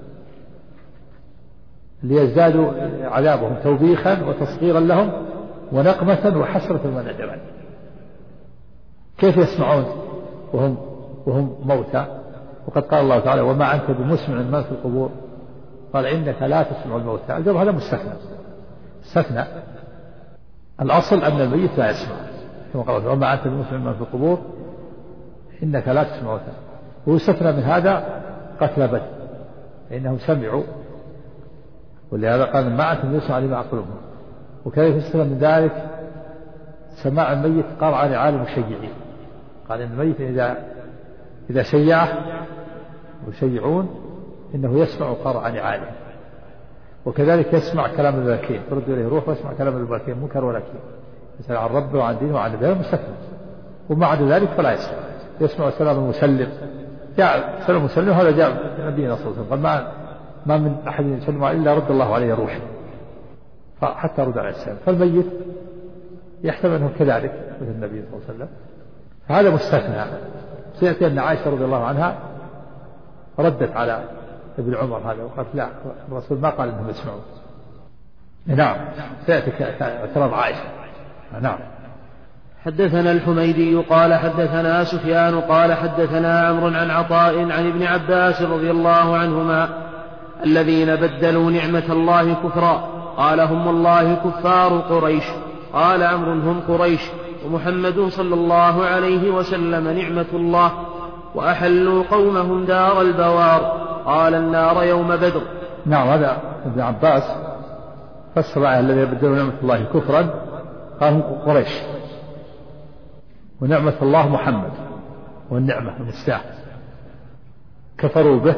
Speaker 2: ليزدادوا عذابهم توبيخا وتصغيرا لهم ونقمة وحسرة وندما. كيف يسمعون وهم موتى؟ وقد قال الله تعالى وما أنت بمسمع من في القبور قال إنك لا تسمع الموتى. الجواب هذا مستثنى الأصل أن الميت لا يسمع كما قال وما أنت بمسمع من في القبور إنك لا تسمع الموتى. ويستثنى من هذا قتل بدر إنهم سمعوا ولهذا قال ما أنتم يسمع لما أقولهم. وكيف يستثنى من ذلك سماع الميت قال عن عالم المشيعين قال إن الميت إذا شيعه ويشيعون إنه يسمع قرع نعاله. وكذلك يسمع كلام الملكين ترد إليه روح ويسمع كلام الملكين منكر ونكير يسأل عن ربه وعن دينه وعن نبيه مستثنى. وما عدا ذلك فلا يسمع سلام المسلم جاء سلام المسلم هذا جاء نبينا صلى الله عليه وسلم قال ما من أحد يسلم إلا رد الله عليه روحه حتى رد عليه السلام. فالميت يحتمل أنه كذلك مثل النبي صلى الله عليه وسلم فهذا مستثنى. سيأتي أن عائشة رضي الله عنها ردت على ابن عمر هذا وقالت لا الرسول ما قال إنهم يسمعون. نعم سيأتي اعتراض عائشة. نعم
Speaker 1: حدثنا الحميدي قال حدثنا سفيان قال حدثنا عمرو عن عطاء عن ابن عباس رضي الله عنهما الذين بدلوا نعمة الله كفرا قال هم والله كفار قريش. قال عمرو هم قريش ومحمد صلى الله عليه وسلم نعمة الله وأحلوا قومهم دار البوار قال النار يوم بدر.
Speaker 2: نعم هذا ابن عباس فسر الذين يبدلون نعمة الله كفرا قال هم قريش ونعمة الله محمد والنعمة المستاء كفروا به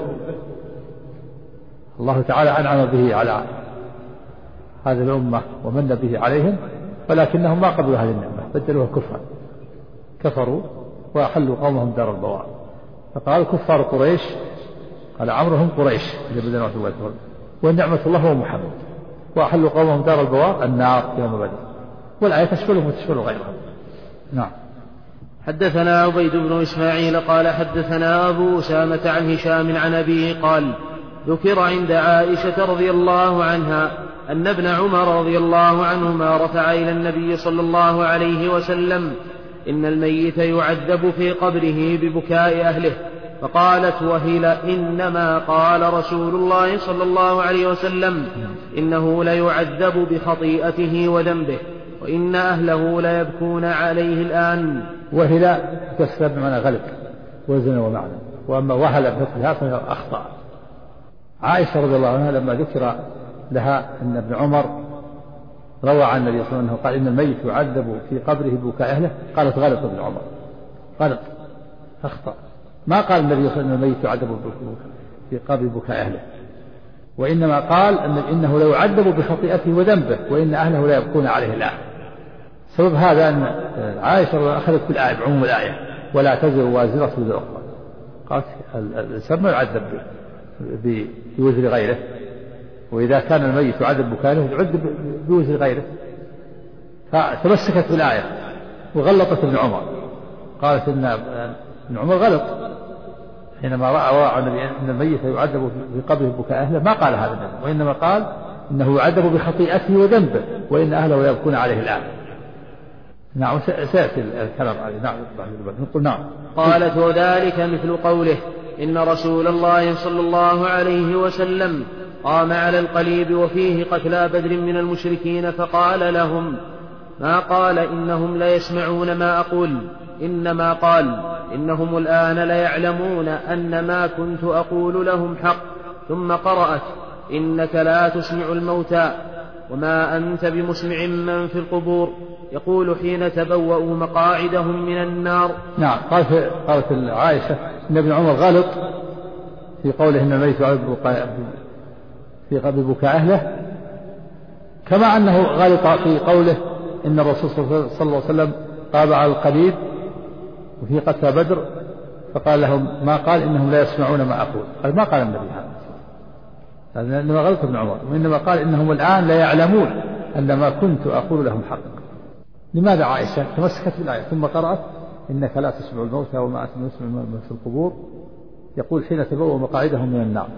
Speaker 2: الله تعالى أنعم به على هذه الأمة ومن به عليهم ولكنهم ما قبلوا هذه النعمة بدلوها كفرا كفروا وأحلوا قومهم دار البوار فقال كفار قريش قال عمرو هم قريش والنعمة الله هو محمد وأحلوا قومهم دار البوار النار يوم بدر والآية تشملهم وتشمل غيرهم. نعم.
Speaker 1: حدثنا عبيد بن إسماعيل قال حدثنا أبو أسامة عن هشام عن أبيه قال ذكر عند عائشة رضي الله عنها أن ابن عمر رضي الله عنهما رفع إلى النبي صلى الله عليه وسلم إن الميت يعذب في قبره ببكاء أهله فقالت وهل إنما قال رسول الله صلى الله عليه وسلم إنه ليعذب بخطيئته وذنبه وإن أهله ليبكون عليه الآن.
Speaker 2: وهل تسبب بمعنى غلب وزن ومعنى وأما وهل بفتحها فهي أخطأ. عائشة رضي الله عنها لما ذكر لها أن ابن عمر روى عن النبي صلى الله عليه وسلم قال إن الميت يعذب في قبره ببكاء أهله قالت غلط ابن عمر غلط أخطأ ما قال النبي صلى الله عليه وسلم الميت يعذب في قبر بكاء أهله وإنما قال إنه لا يعذب بخطيئته وذنبه وإن أهله لا يبكون عليه الآن. سبب هذا أن عائشة أخذت بالآية بعموم الآية ولا تزر وازرة وزر أخرى قالت الإنسان ما يعذب بوزر غيره وإذا كان الميت يعذب بكاء يعذب بوزر غيره فتمسكت بالآية وغلطت ابن عمر قالت إن ابن عمر غلط حينما رأى أن الميت يعذب في قبره بكاء أهله ما قال هذا النبي وإنما قال إنه يعذب بخطيئته وذنبه وإن أهله لا يبكون عليه الآن. نعم سيأتي الكلام عليه. نعم نقول نعم.
Speaker 1: قالت وذلك مثل قوله إن رسول الله صلى الله عليه وسلم قام على القليب وفيه قتلى بدر من المشركين فقال لهم ما قال إنهم ليسمعون ما أقول إنما قال إنهم الآن ليعلمون أن ما كنت أقول لهم حق ثم قرأت إنك لا تسمع الموتى وما أنت بمسمع من في القبور يقول حين تبوأوا مقاعدهم من النار.
Speaker 2: نعم قالت عائشة إن ابن عمر غلط في قوله إن الميت يعذب في قبر بكاء أهله كما أنه غلط في قوله إن الرسول صلى الله عليه وسلم قام على القليب وفي قتلى بدر فقال لهم ما قال إنهم لا يسمعون ما أقول قال ما قال النبي هذا إنما غلط ابن عمر وإنما قال إنهم الآن لا يعلمون أن ما كنت أقول لهم حق. لماذا عائشة تمسكت بالآية ثم قرأت إنك لا تسمع الموتى وما أنت بمسمع من في القبور يقول حين تبوأوا مقاعدهم من النار.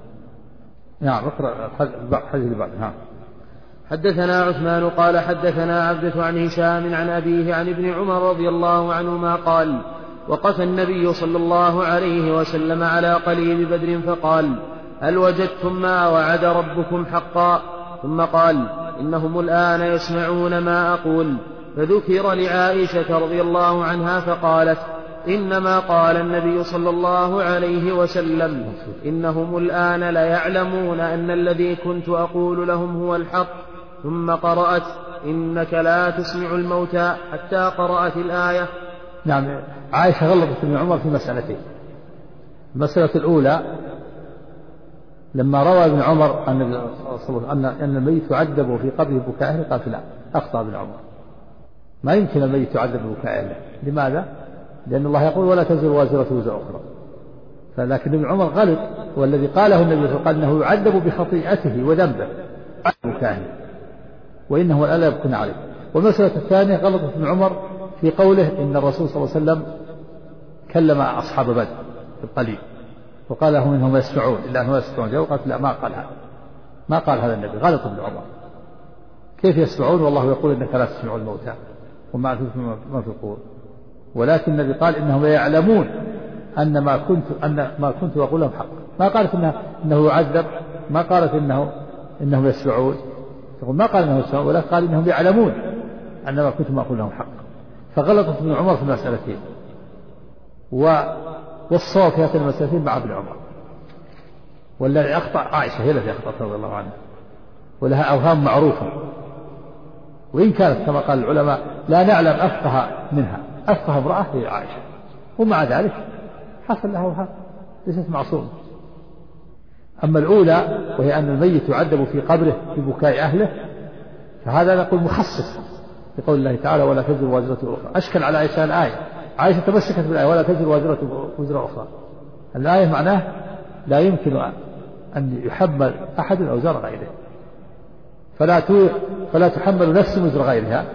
Speaker 2: نعم اقرأ الحديث اللي بعده. نعم.
Speaker 1: حدثنا عثمان قال حدثنا عبدة عن هشام عن أبيه عن ابن عمر رضي الله عنهما قال وقف النبي صلى الله عليه وسلم على قليب بدر فقال هل وجدتم ما وعد ربكم حقا ثم قال إنهم الآن يسمعون ما أقول فذكر لعائشة رضي الله عنها فقالت إنما قال النبي صلى الله عليه وسلم إنهم الآن ليعلمون أن الذي كنت أقول لهم هو الحق ثم قرأت إنك لا تسمع الموتى حتى قرأت الآية.
Speaker 2: نعم عائشة غلطت ابن عمر في مسألتين. المسألة الأولى لما روى ابن عمر أن الميت يعذب في قبره بكاء أهله قال لا أخطأ ابن عمر ما يمكن الميت يعذب ببكاء أهله. لماذا؟ لأن الله يقول ولا تزر وازرة وزر أخرى فلكن ابن عمر غلط والذي قاله النبي قال أنه يعذب بخطيئته وذنبه بكاء أهله وإنه الآن لا يبكون عليه. والمسألة الثانية غلطت ابن عمر في قوله إن الرسول صلى الله عليه وسلم كلم أصحاب بدر بالقليل وقال لهم إنهم يسمعون إلا أنهم يسمعون جاءوا قالت لا ما قال هذا النبي غلط ابن عمر كيف يسمعون والله يقول إنك لا تسمع الموتى ما في القبور. ولكن النبي قال إنهم لا يعلمون أن ما كنت أقول لهم حق. ما قالت إنه يعذب، ما قالت إنهم يسمعون، تقول ما قال إنهم يسمعون، ولكن قال إنهم يعلمون أن ما كنت أقول لهم حق. فغلطت ابن عمر في المسألتين، والصواب في هذه المسألتين مع ابن عمر. والذي أخطأ عائشة، هي التي أخطأت رضي الله عنها، ولها أوهام معروفة، وإن كانت كما قال العلماء لا نعلم أفقه منها، أفقه امرأة هي عائشة، ومع ذلك حصل لها أوهام، ليست معصومة. أما الأولى وهي أن الميت يعذب في قبره ببكاء أهله، فهذا نقول مخصص لقول الله تعالى ولا تزر وازرة أخرى. أشكل على عائشة الآية، عائشة تمسكت بالآية ولا تزر وازرة وزر أخرى. الآية معناه لا يمكن أن يحمل أحد أوزار غيره، فلا تحمل نفس وزر غيرها.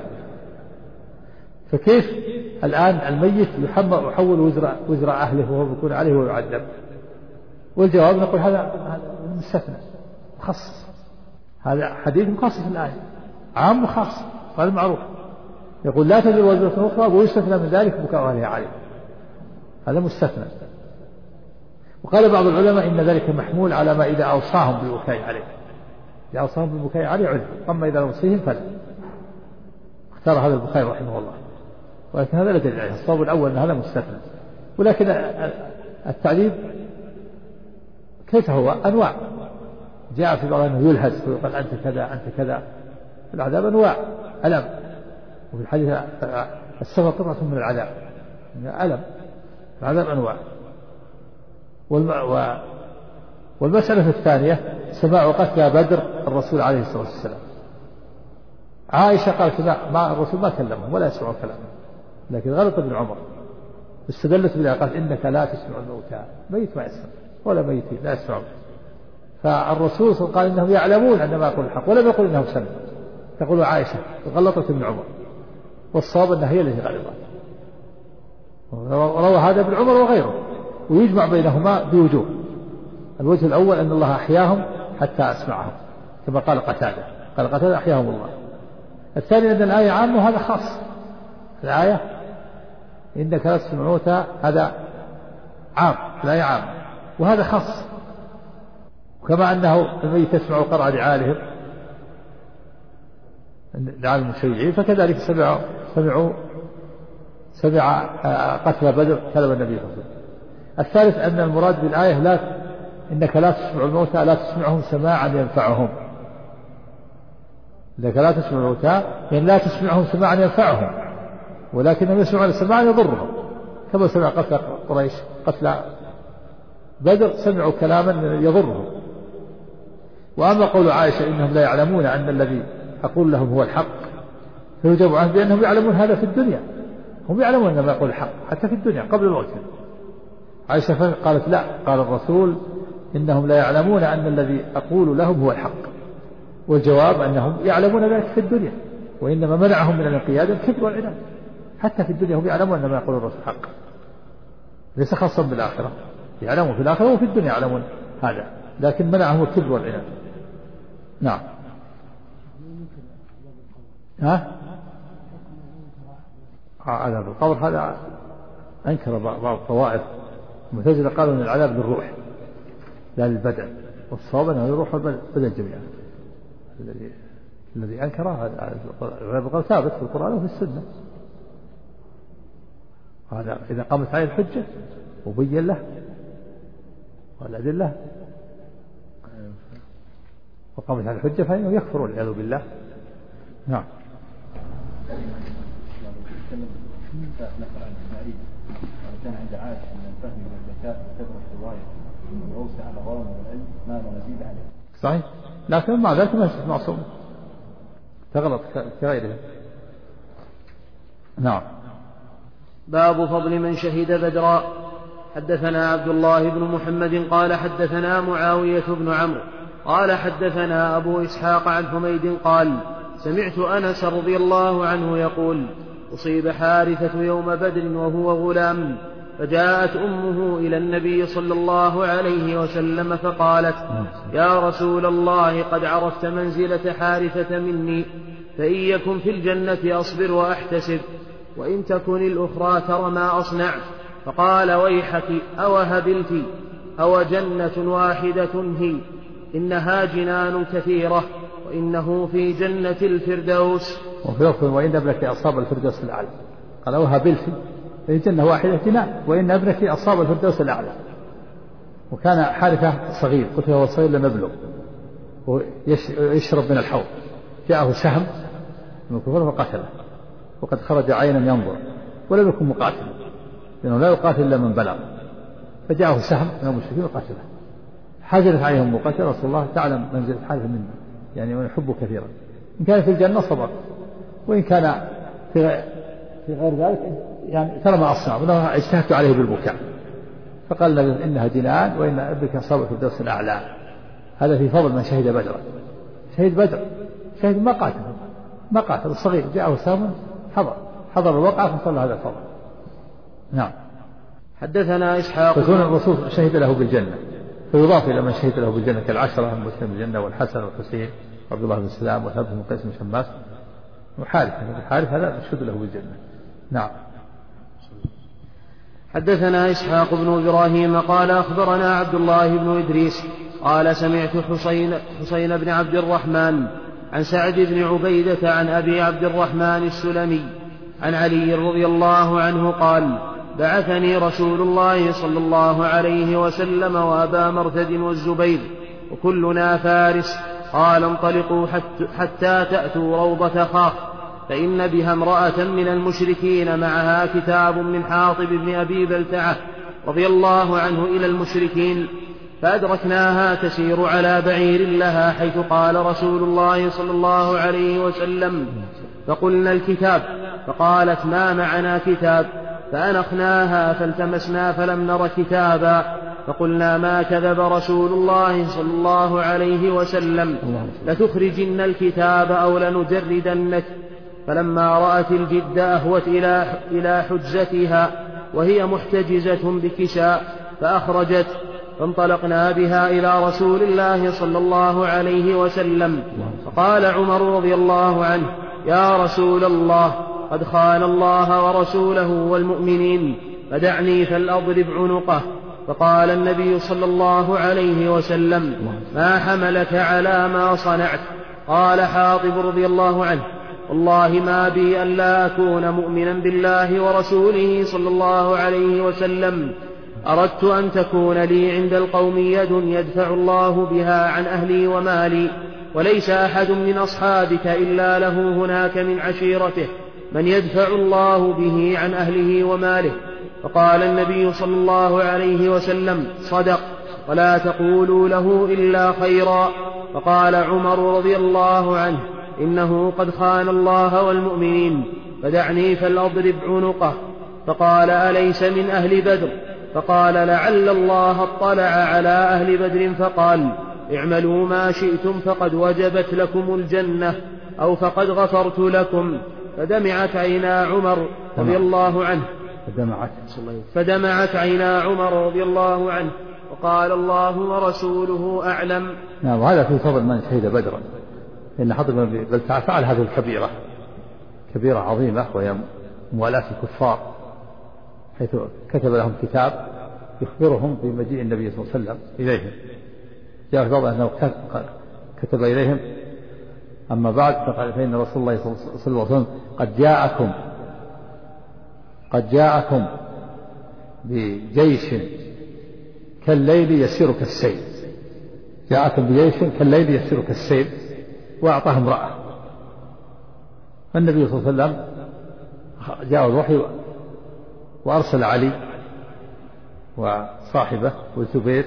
Speaker 2: فكيف الآن الميت يحول وزر أهله وهو يكون عليه ويعذب؟ والجواب نقول هذا مستثنى مخصص، هذا حديث مخصص الآية، عام وخاص، هذا معروف. يقول لا تزر وزرة أخرى ويستثنى من ذلك بكاء أهلها عليه، هذا مستثنى. وقال بعض العلماء إن ذلك محمول على ما إذا أوصاهم بالبكاء عليه، إذا أوصاهم بالبكاء عليه عذر، أما إذا أوصيهم فلا. اختار هذا البخاري رحمه الله، ولكن هذا لا دليل عليه. الصواب الأول أن هذا مستثنى، ولكن التعذيب كيف هو؟ أنواع. جاء في بعض أنه يلهز ويقال أنت كذا أنت كذا. العذاب أنواع، ألم، وفي الحديث السفر قطعة من العذاب، ألم، العذاب أنواع. والمسألة الثانية سماع قتلى بدر الرسول عليه الصلاة والسلام. عائشة قالت ما الرسول ما كلمه ولا يسمع كلامه، لكن غلط ابن عمر، استدلت بالله قالت إنك لا تسمع الموتى، ميت ما يسمع ولا ميتين لا يسمع. فالرسول قال إنهم يعلمون أن ما يقول الحق ولم يقل إنهم سمع. تقول عائشة غلطت ابن عمر، والصواب أنها هي التي غلطت. وروى هذا ابن عمر وغيره، ويجمع بينهما بوجوه. الوجه الأول أن الله أحياهم حتى أسمعهم كما قال قتادة، قال قتادة أحياهم الله. الثاني أن الآية عامة وهذا خاص. الآية إنك لا تسمع الموتى هذا عام، الآية عام وهذا خاص. وكما أنه الميت يسمع قرع لعالهم لعالم المشيعين، فكذلك سمع قتل بدر كلام النبي صلى الله عليه وسلم. الثالث أن المراد بالآية إنك لا تسمع الموتى لا تسمعهم سماعا ينفعهم. إنك لا تسمع الموتى يعني لا تسمعهم سماعا ينفعهم، ولكنهم يسمعون سماعا يضرهم، كما سمع قتل قريش قتل بدر سمعوا كلاما يضرهم. وأما قول عائشة إنهم لا يعلمون أن الذي أقول لهم هو الحق، فيجب عنه بأنهم يعلمون هذا في الدنيا، هم يعلمون أن ما يقول الحق حتى في الدنيا قبل الموت. عائشة قالت لا، قال الرسول إنهم لا يعلمون أن الذي أقول لهم هو الحق، والجواب أنهم يعلمون ذلك في الدنيا، وإنما منعهم من الانقياد الكبر والعناد. حتى في الدنيا هم يعلمون أن ما يقول الرسول حق، ليس خاصا بالآخرة، يعلمون في الآخرة وفي الدنيا يعلمون هذا، لكن منعهم الكبر والعناد. نعم. عذاب القبر هذا أنكر بعض الطوائف المعتزلة، قالوا أن العذاب للروح لا للبدن، والصواب أنه يروح البدن جميعا. الذي أنكره العذاب القبر ثابت في القرآن وفي السنة، هذا إذا قامت عليه الحجة وبين له والأدلة وقامت على الحجة فإنه يكفر والعياذ بالله. نعم.
Speaker 4: كان عند عائشة أن الفهم والذكاء وكثرة الرواية وأوسع على غرام والعلم ما نزيد عليه.
Speaker 2: صحيح، لكن مع ذلك ما يصير معصوم، تغلط كغيره. نعم.
Speaker 1: باب فضل من شهد بدرا. حدثنا عبد الله بن محمد قال حدثنا معاوية بن عمرو قال حدثنا أبو إسحاق عن حميد قال سمعت أنس رضي الله عنه يقول أصيب حارثة يوم بدر وهو غلام، فجاءت أمه إلى النبي صلى الله عليه وسلم فقالت يا رسول الله قد عرفت منزلة حارثة مني،
Speaker 5: فإن يكن في الجنة أصبر وأحتسب، وإن تكن الأخرى تر ما أصنع. فقال ويحك أوهبلت أو جنة واحدة هي، إنها جنان كثيرة وإنه في جنة الفردوس.
Speaker 2: وفي لفظ وإن ابنك أصاب الفردوس الأعلى، قال أوهبلت في جنة واحدة جنان وإن ابنك أصاب الفردوس الأعلى. وكان حارثة صغير، قلت له صغير لم يبلغ ويشرب من الحوض، جاءه سهم من الكفار فقتله، وقد خرج عينا ينظر ولم يكن مقاتلا لأنه لا يقاتل إلا من بلغ، فجاءه سهم من المشركين وقتله. حزنت عليهم مقاتل رسول الله تعلم منزل حارثة منه يعني ويحبه كثيرا، إن كان في الجنة صبر، وإن كان في غير ذلك يعني ترى ما أصنع، وأنا اجتهدت عليه بالبكاء. فقال إنها جنان وإن ابنك أصاب في الفردوس الأعلى. هذا في فضل من شهد بدرا. شهد بدر شهد ما قاتل الصغير، جاءه سهم حضر الوقعة فصل هذا الفضل. نعم.
Speaker 5: حدثنا إسحاق
Speaker 2: فكون الرسول شهد له بالجنة، فيضاف إلى من شهد له بالجنة كالعشرة المبشرين بالجنة والحسن والحسين وعبد الله بن سلام وثابت بن قيس بن شماس وحارث هذا مشهود له بالجنة. نعم.
Speaker 5: حدثنا إسحاق بن إبراهيم قال أخبرنا عبد الله بن إدريس قال سمعت حسين بن عبد الرحمن عن سعد بن عبيدة عن أبي عبد الرحمن السلمي عن علي رضي الله عنه قال بعثني رسول الله صلى الله عليه وسلم وأبا مرثد والزبير وكلنا فارس، قال انطلقوا حتى تأتوا روضة خاخ، فإن بها امرأة من المشركين معها كتاب من حاطب بن أبي بلتعة رضي الله عنه إلى المشركين، فأدركناها تسير على بعير لها حيث قال رسول الله صلى الله عليه وسلم، فقلنا الكتاب، فقالت ما معنا كتاب، فأنخناها فالتمسنا فلم نر كتابا، فقلنا ما كذب رسول الله صلى الله عليه وسلم، لتخرجن الكتاب أو لنجردنك. فلما رأت الجد أهوت إلى حجزتها وهي محتجزة بكساء فأخرجت، فانطلقنا بها إلى رسول الله صلى الله عليه وسلم، فقال عمر رضي الله عنه يا رسول الله قد خان الله ورسوله والمؤمنين، فدعني فلأضرب عنقه. فقال النبي صلى الله عليه وسلم ما حملك على ما صنعت؟ قال حاطب رضي الله عنه والله ما بي ألا أكون مؤمنا بالله ورسوله صلى الله عليه وسلم، أردت أن تكون لي عند القوم يد يدفع الله بها عن أهلي ومالي، وليس أحد من أصحابك إلا له هناك من عشيرته من يدفع الله به عن أهله وماله. فقال النبي صلى الله عليه وسلم صدق، ولا تقولوا له إلا خيرا. فقال عمر رضي الله عنه إنه قد خان الله والمؤمنين، فدعني فلأضرب عنقه. فقال أليس من أهل بدر؟ فقال لعل الله اطلع على أهل بدر فقال اعملوا ما شئتم فقد وجبت لكم الجنة أو فقد غفرت لكم. فدمعت عينا عمر رضي الله عنه وقال الله ورسوله أعلم.
Speaker 2: نعم. وهذا في فضل من شهد بدرا، إن حاطب بن بلتعة فعل هذه الكبيرة، كبيرة عظيمة وهي موالاة الكفار، حيث كتب لهم كتاب يخبرهم بمجيء النبي صلى الله عليه وسلم إليهم. جاء في بعض أنه كتب إليهم أما بعد فقال فإن رسول الله صلى الله عليه وسلم قد جاءكم بجيش كالليل يسير كالسيل، جاءكم بجيش كالليل يسير كالسيل، وأعطاه امرأة. فالنبي صلى الله عليه وسلم جاء الوحي وأرسل علي وصاحبه والزبير،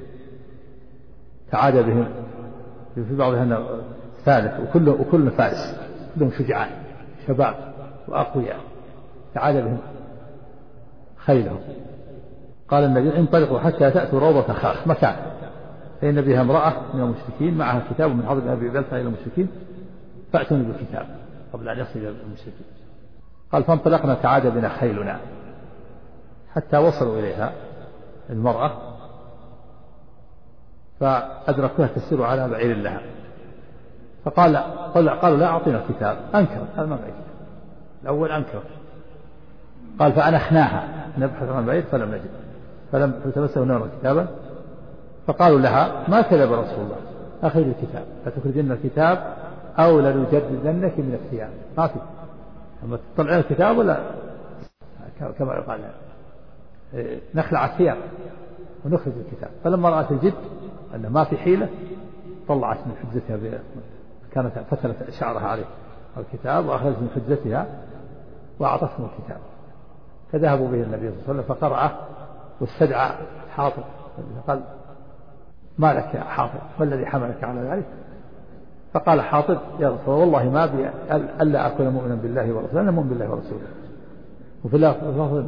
Speaker 2: تعاد بهم في بعضهم ثالث، وكل فارس، كلهم شجعان شباب وأقوياء، تعاد بهم خيلهم. قال النبي انطلقوا حتى تأتوا روضة خاخ، مكان فإن بها امرأة من المشركين معها كتاب من حاطب بن أبي بلتعة إلى المشركين، فأتوني بالكتاب قبل أن يصل إلى المشركين. قال فانطلقنا تعاد بنا خيلنا حتى وصلوا إليها المرأة، فأدركوها تسير على بعير لها، قالوا لا أعطينا الكتاب. أنكر، هذا ما معي كتاب. الأول أنكر، قال فأنخناها نبحث عن بعيد فلم نجد، فلم تمسه نور كتابا. فقالوا لها ما كذب رسول الله، أخرج الكتاب، فتخرجن الكتاب أو لنجردنك من الثياب. ما في، أما تطلعين الكتاب ولا كما يقال نخلع الثياب ونخرج الكتاب. فلما رأت الجد أن ما في حيلة طلعت من حجتها، كانت فتلت شعرها عليه الكتاب وأخرجت من حجتها وأعطتهم الكتاب. فذهبوا به النبي صلى الله عليه وسلم فقرأه واستدعى حاطب، قال ما لك يا حاطب، ما الذي حملك على ذلك؟ فقال حاطب يا رسول الله والله ما بي ألا أكون مؤمنا بالله ورسوله، أنا مؤمن بالله ورسوله. وفي اللفظ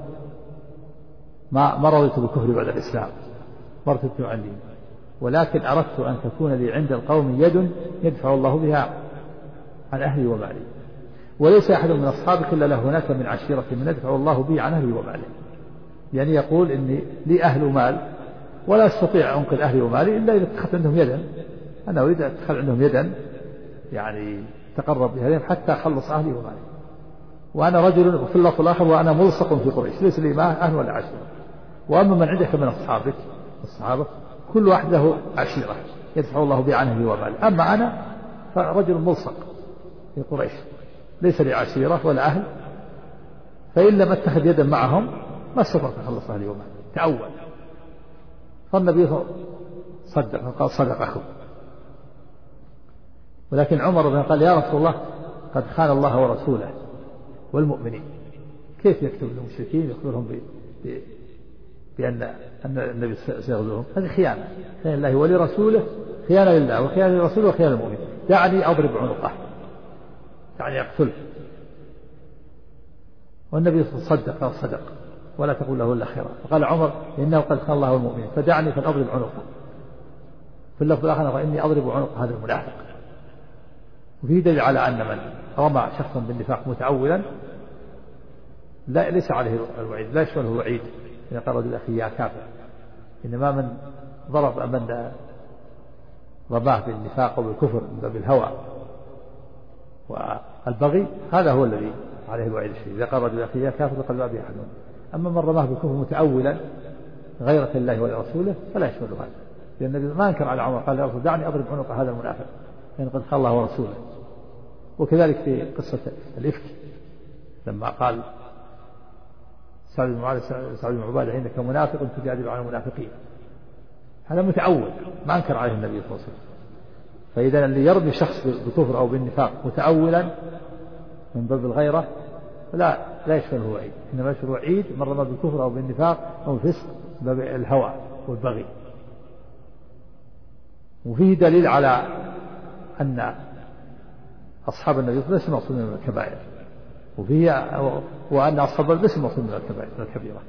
Speaker 2: ما رضيت بالكفر بعد الإسلام، ما ارتدت عن دين، ولكن أردت أن تكون لي عند القوم يد يدفع الله بها عن أهلي ومالي، وليس أحد من أصحابك إلا له هناك من عشيرة من يدفع الله به عن أهلي ومالي. يعني يقول إني لي أهل ومال ولا أستطيع أنقذ أهلي ومالي إلا إذا اتخذت عندهم يدا، أنا أريد أن أتخذ عندهم يدا يعني تقرب بها حتى أخلص أهلي ومالي. وأنا رجل، وفي اللفظ الآخر وأنا ملصق في قريش، ليس لي أهل ولا عشيرة. وأما من عندك من أصحابك الصحابة كل واحد له عشيرة يدفع الله به عن أهلي ومالي، أما أنا فرجل ملصق في قريش ليس لي عشيرة ولا أهل، فإن لم أتخذ يدا معهم ما استطعت أخلص أهلي ومالي. تأول. فالنبي صدق فقال صدق أخو. ولكن عمر بن قال يا رسول الله قد خان الله ورسوله والمؤمنين، كيف يكتب للمشركين يخبرهم بأن النبي سيغزوهم؟ هذه خيانة، خيانة لله ولرسوله، خيانة لله وخيانة لرسوله وخيانة للمؤمن. دعني أضرب عنقه، يعني أقتله. والنبي صدق قال صدق ولا تقول له إلا خيرا. فقال عمر إنه قد خان الله والمؤمنين فدعني فأضرب عنقه. في اللفظ الآخر قال إني أضرب عنق هذا المنافق. وفيه دليل على أن من رمى شخصا بالنفاق متعولا ليس عليه الوعيد، لا يشمله الوعيد إذا قال رجل أخي يا كافر، إنما من ضرب من رماه بالنفاق وبالكفر من باب الهوى والبغي هذا هو الذي عليه الوعيد الشديد. إذا قال رجل أخي يا كافر فقد باء به أحدهم. أما من رماه بالكفر متأولا غيرة الله ولرسوله فلا يشمل هذا، لأن النبي ما أنكر على عمر قال يا رسول دعني أضرب عنق هذا المنافق إن قد خان الله ورسوله. وكذلك في قصة الإفك لما قال سعد بن عبادة إنك منافق تجادل عن المنافقين، هذا متأول ما أنكر عليه النبي صلى الله عليه وسلم. فإذا اللي يرمي شخص بالكفر أو بالنفاق متأولا من باب الغيرة لا يشمله وعيد، إنما يشمل وعيد من رمى بالكفر أو بالنفاق أو الفسق من باب الهوى والبغي. وفيه دليل على أن أصحاب النبي ليسوا معصومين من الكبائر، وأن أصحاب ليسوا معصومين من الكبيرة.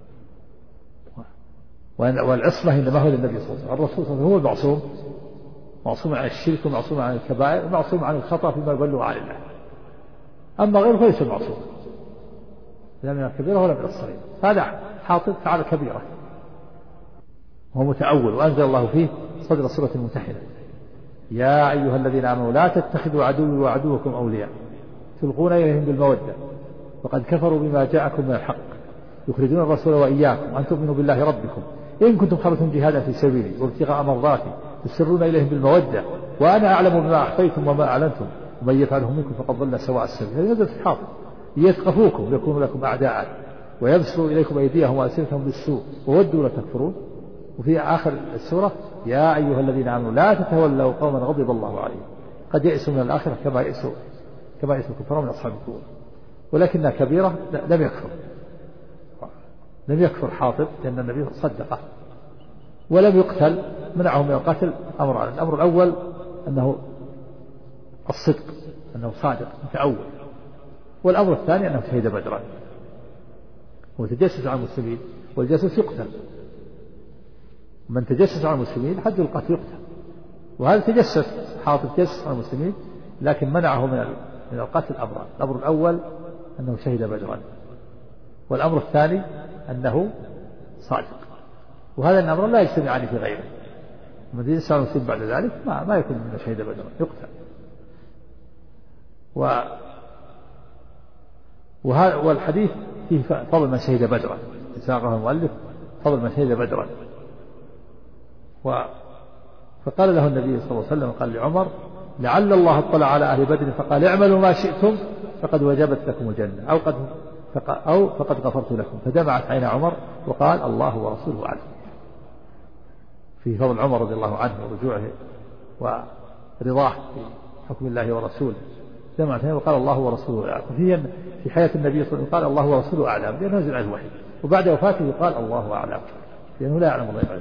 Speaker 2: والعصمة إنما هو للنبي صلى الله عليه وسلم. الرسول صلى الله عليه وسلم هو المعصوم، معصوم عن الشرك ومعصوم عن الكبائر ومعصوم عن الخطأ فيما يبلغ عن الله. أما غيره فليس معصوم لا من الكبيرة ولا من الصغيرة. هذا حاطب فعل كبيرة وهو متأول، وأنزل الله فيه صدر سورة الممتحنة يا أيها الذين آمنوا لا تتخذوا عدوي وعدوكم أولياء تلقون إليهم بالمودة وقد كفروا بما جاءكم من الحق يخرجون الرسول وإياكم أن تؤمنوا بالله ربكم إن كنتم خرجتم جهادا في سبيلي وابتغاء مرضاتي تسرون إليهم بالمودة وأنا أعلم بما أخفيتم وما أعلنتم ومن يفعله منكم فقد ضل سواء السبيل. هذه نزلت في حاطب يثقفوكم يكونوا لكم أعداء ويبسطوا إليكم أيديهم وألسنتهم بالسوء وودوا لا تكفرون. وفي آخر السورة يا أيها الذين آمنوا لا تتولوا قوما غضب الله عليهم قد يئسوا من الآخرة كما يئسوا الكفار من أصحاب القبور. ولكنها كبيرة لم يكفر حاطب لأن النبي صدقه ولم يقتل، منعه من القتل أمران. الأمر الأول أنه الصدق أنه صادق متأول، والأمر الثاني أنه شهد بدرا وتجسس على المسلمين والجاسوس يقتل. من تجسس على المسلمين حد القتل يقتل، وهذا تجسس حاطب تجسس على المسلمين لكن منعه من القتل أمران. الأمر الأول أنه شهد بدرا، والأمر الثاني أنه صادق، وهذا الأمر لا يجتمعان في غيره. من تجسس على المسلمين بعد ذلك ما يكون من شهد بدرا يقتل. والحديث فيه فضل من شهد بدرا، ساقه المؤلف فضل من شهد بدرا. فقال له النبي صلى الله عليه وسلم قال لعمر: لعل الله اطلع على أهل بدر فقال اعملوا ما شئتم فقد وجبت لكم الجنة أو فقد غفرت لكم. فدمعت عين عمر وقال: الله ورسوله أعلم. في فضل عمر رضي الله عنه ورجوعه ورضاه في حكم الله ورسوله، دمعت عينه وقال: الله ورسوله أعلم. في حياة النبي صلى الله عليه وسلم قال: الله ورسوله أعلم، لأنه نزل عليه الوحي، وبعد وفاته قال: الله أعلم، لأنه لا يعلم الغيب.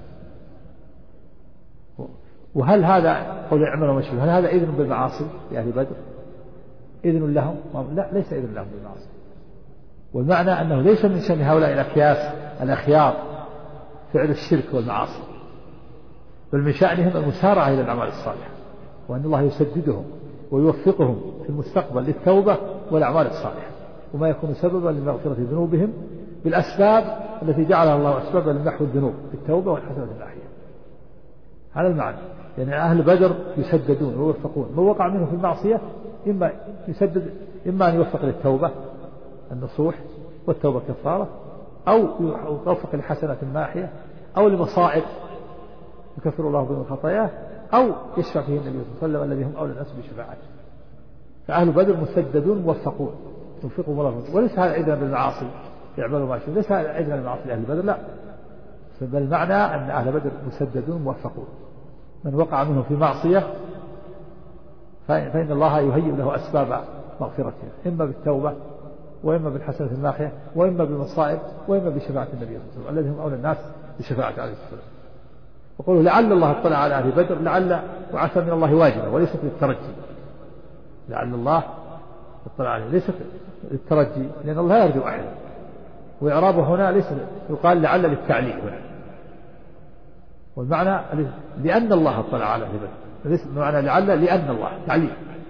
Speaker 2: وهل هذا قول اعملوا ما شئتم هل هذا إذن بالمعاصي لأهل بدر؟ إذن لهم؟ لا، ليس إذن لهم بالمعاصي. والمعنى أنه ليس من شأن هؤلاء الأخيار فعل الشرك والمعاصي، بل من شأنهم المسارعة إلى الأعمال الصالحة، وأن الله يسددهم ويوفقهم في المستقبل للتوبة والأعمال الصالحة، وما يكون سببا لمغفرة ذنوبهم بالأسباب التي جعلها الله أسبابا لمحو الذنوب بالتوبة والحسنة الأحياء. هذا المعنى، يعني أهل بدر يسددون ويوفقون، من وقع منه في المعصية إما يسدد، إما أن يوفق للتوبة النصوح والتوبة كفارة، أو يوفق لحسنة ماحية، أو لمصائب يكفر الله بهم خطاياه، أو يشفع فيه النبي صلى الله عليه وسلم الذي هم أولى الناس بشفاعته. فأهل بدر مسددون موفقون يوفقهم الله، وليس هذا إذن بالمعاصي يعملوا ما شئتم، ليس هذا إذن بالمعاصي لأهل بدر، لا، بل المعنى أن أهل بدر مسددون موفقون، من وقع منهم في معصية فإن الله يهيئ له أسباب مغفرته، إما بالتوبة وإما بالحسنة الماحية وإما بالمصائب وإما بشفاعة النبي صلى الله عليه وسلم الذي هم أولى الناس بشفاعة عليه السلام. وقالوا لعل الله اطلع على أهل بدر، لعل وعسى من الله واجبة وليست للترجي، لعل الله اطلع عليه ليست للترجي، لأن الله لا يرجو أحدا، وإعرابه هنا ليس يقال لعل للتعليل هنا، والمعنى لأن الله اطلع على أهل بدر، ليس بمعنى لعل لأن الله تعليل.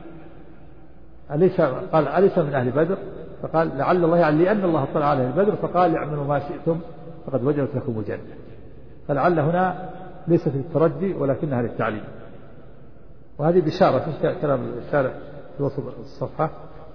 Speaker 2: قال أليس من أهل بدر، فقال لعل الله يعني لأن الله اطلع على أهل بدر، فقال اعملوا ما شئتم فقد وجبت لكم الجنة. فلعل هنا ليست للترجي ولكنها للتعليم. وهذه بشارة في كلام الشارح في وسط الصفحة،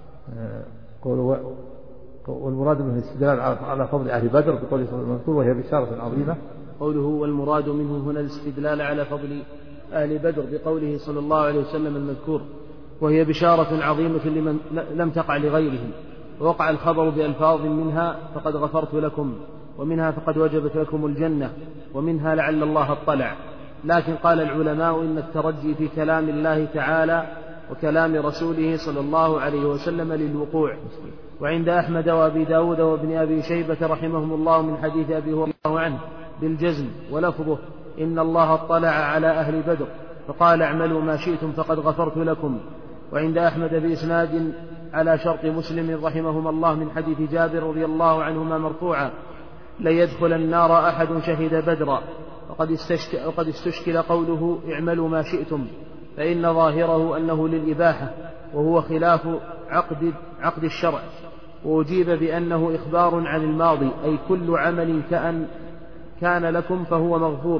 Speaker 2: والمراد منه الاستدلال على فضل أهل بدر بقوله صلى الله عليه وسلم، وهي بشارة عظيمة.
Speaker 5: قوله والمراد منه هنا الاستدلال على فضل أهل بدر بقوله صلى الله عليه وسلم المذكور، وهي بشارة عظيمة لمن لم تقع لغيرهم، ووقع الخبر بألفاظ منها فقد غفرت لكم، ومنها فقد وجبت لكم الجنة، ومنها لعل الله اطلع. لكن قال العلماء إن الترجي في كلام الله تعالى وكلام رسوله صلى الله عليه وسلم للوقوع. وعند أحمد وأبي داود وابن أبي شيبة رحمهم الله من حديث أبي هريرة عنه بالجزم، ولفظه إن الله اطلع على أهل بدر فقال اعملوا ما شئتم فقد غفرت لكم. وعند أحمد بإسناد على شرط مسلم رحمهما الله من حديث جابر رضي الله عنهما مرفوعا: لن يدخل النار أحد شهد بدرا. وقد استشكل قوله اعملوا ما شئتم، فإن ظاهره أنه للإباحة، وهو خلاف عقد الشرع، وأجيب بأنه إخبار عن الماضي، أي كل عمل كان لكم فهو مغفور.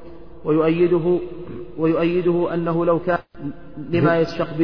Speaker 5: ويؤيده أنه لو كان لما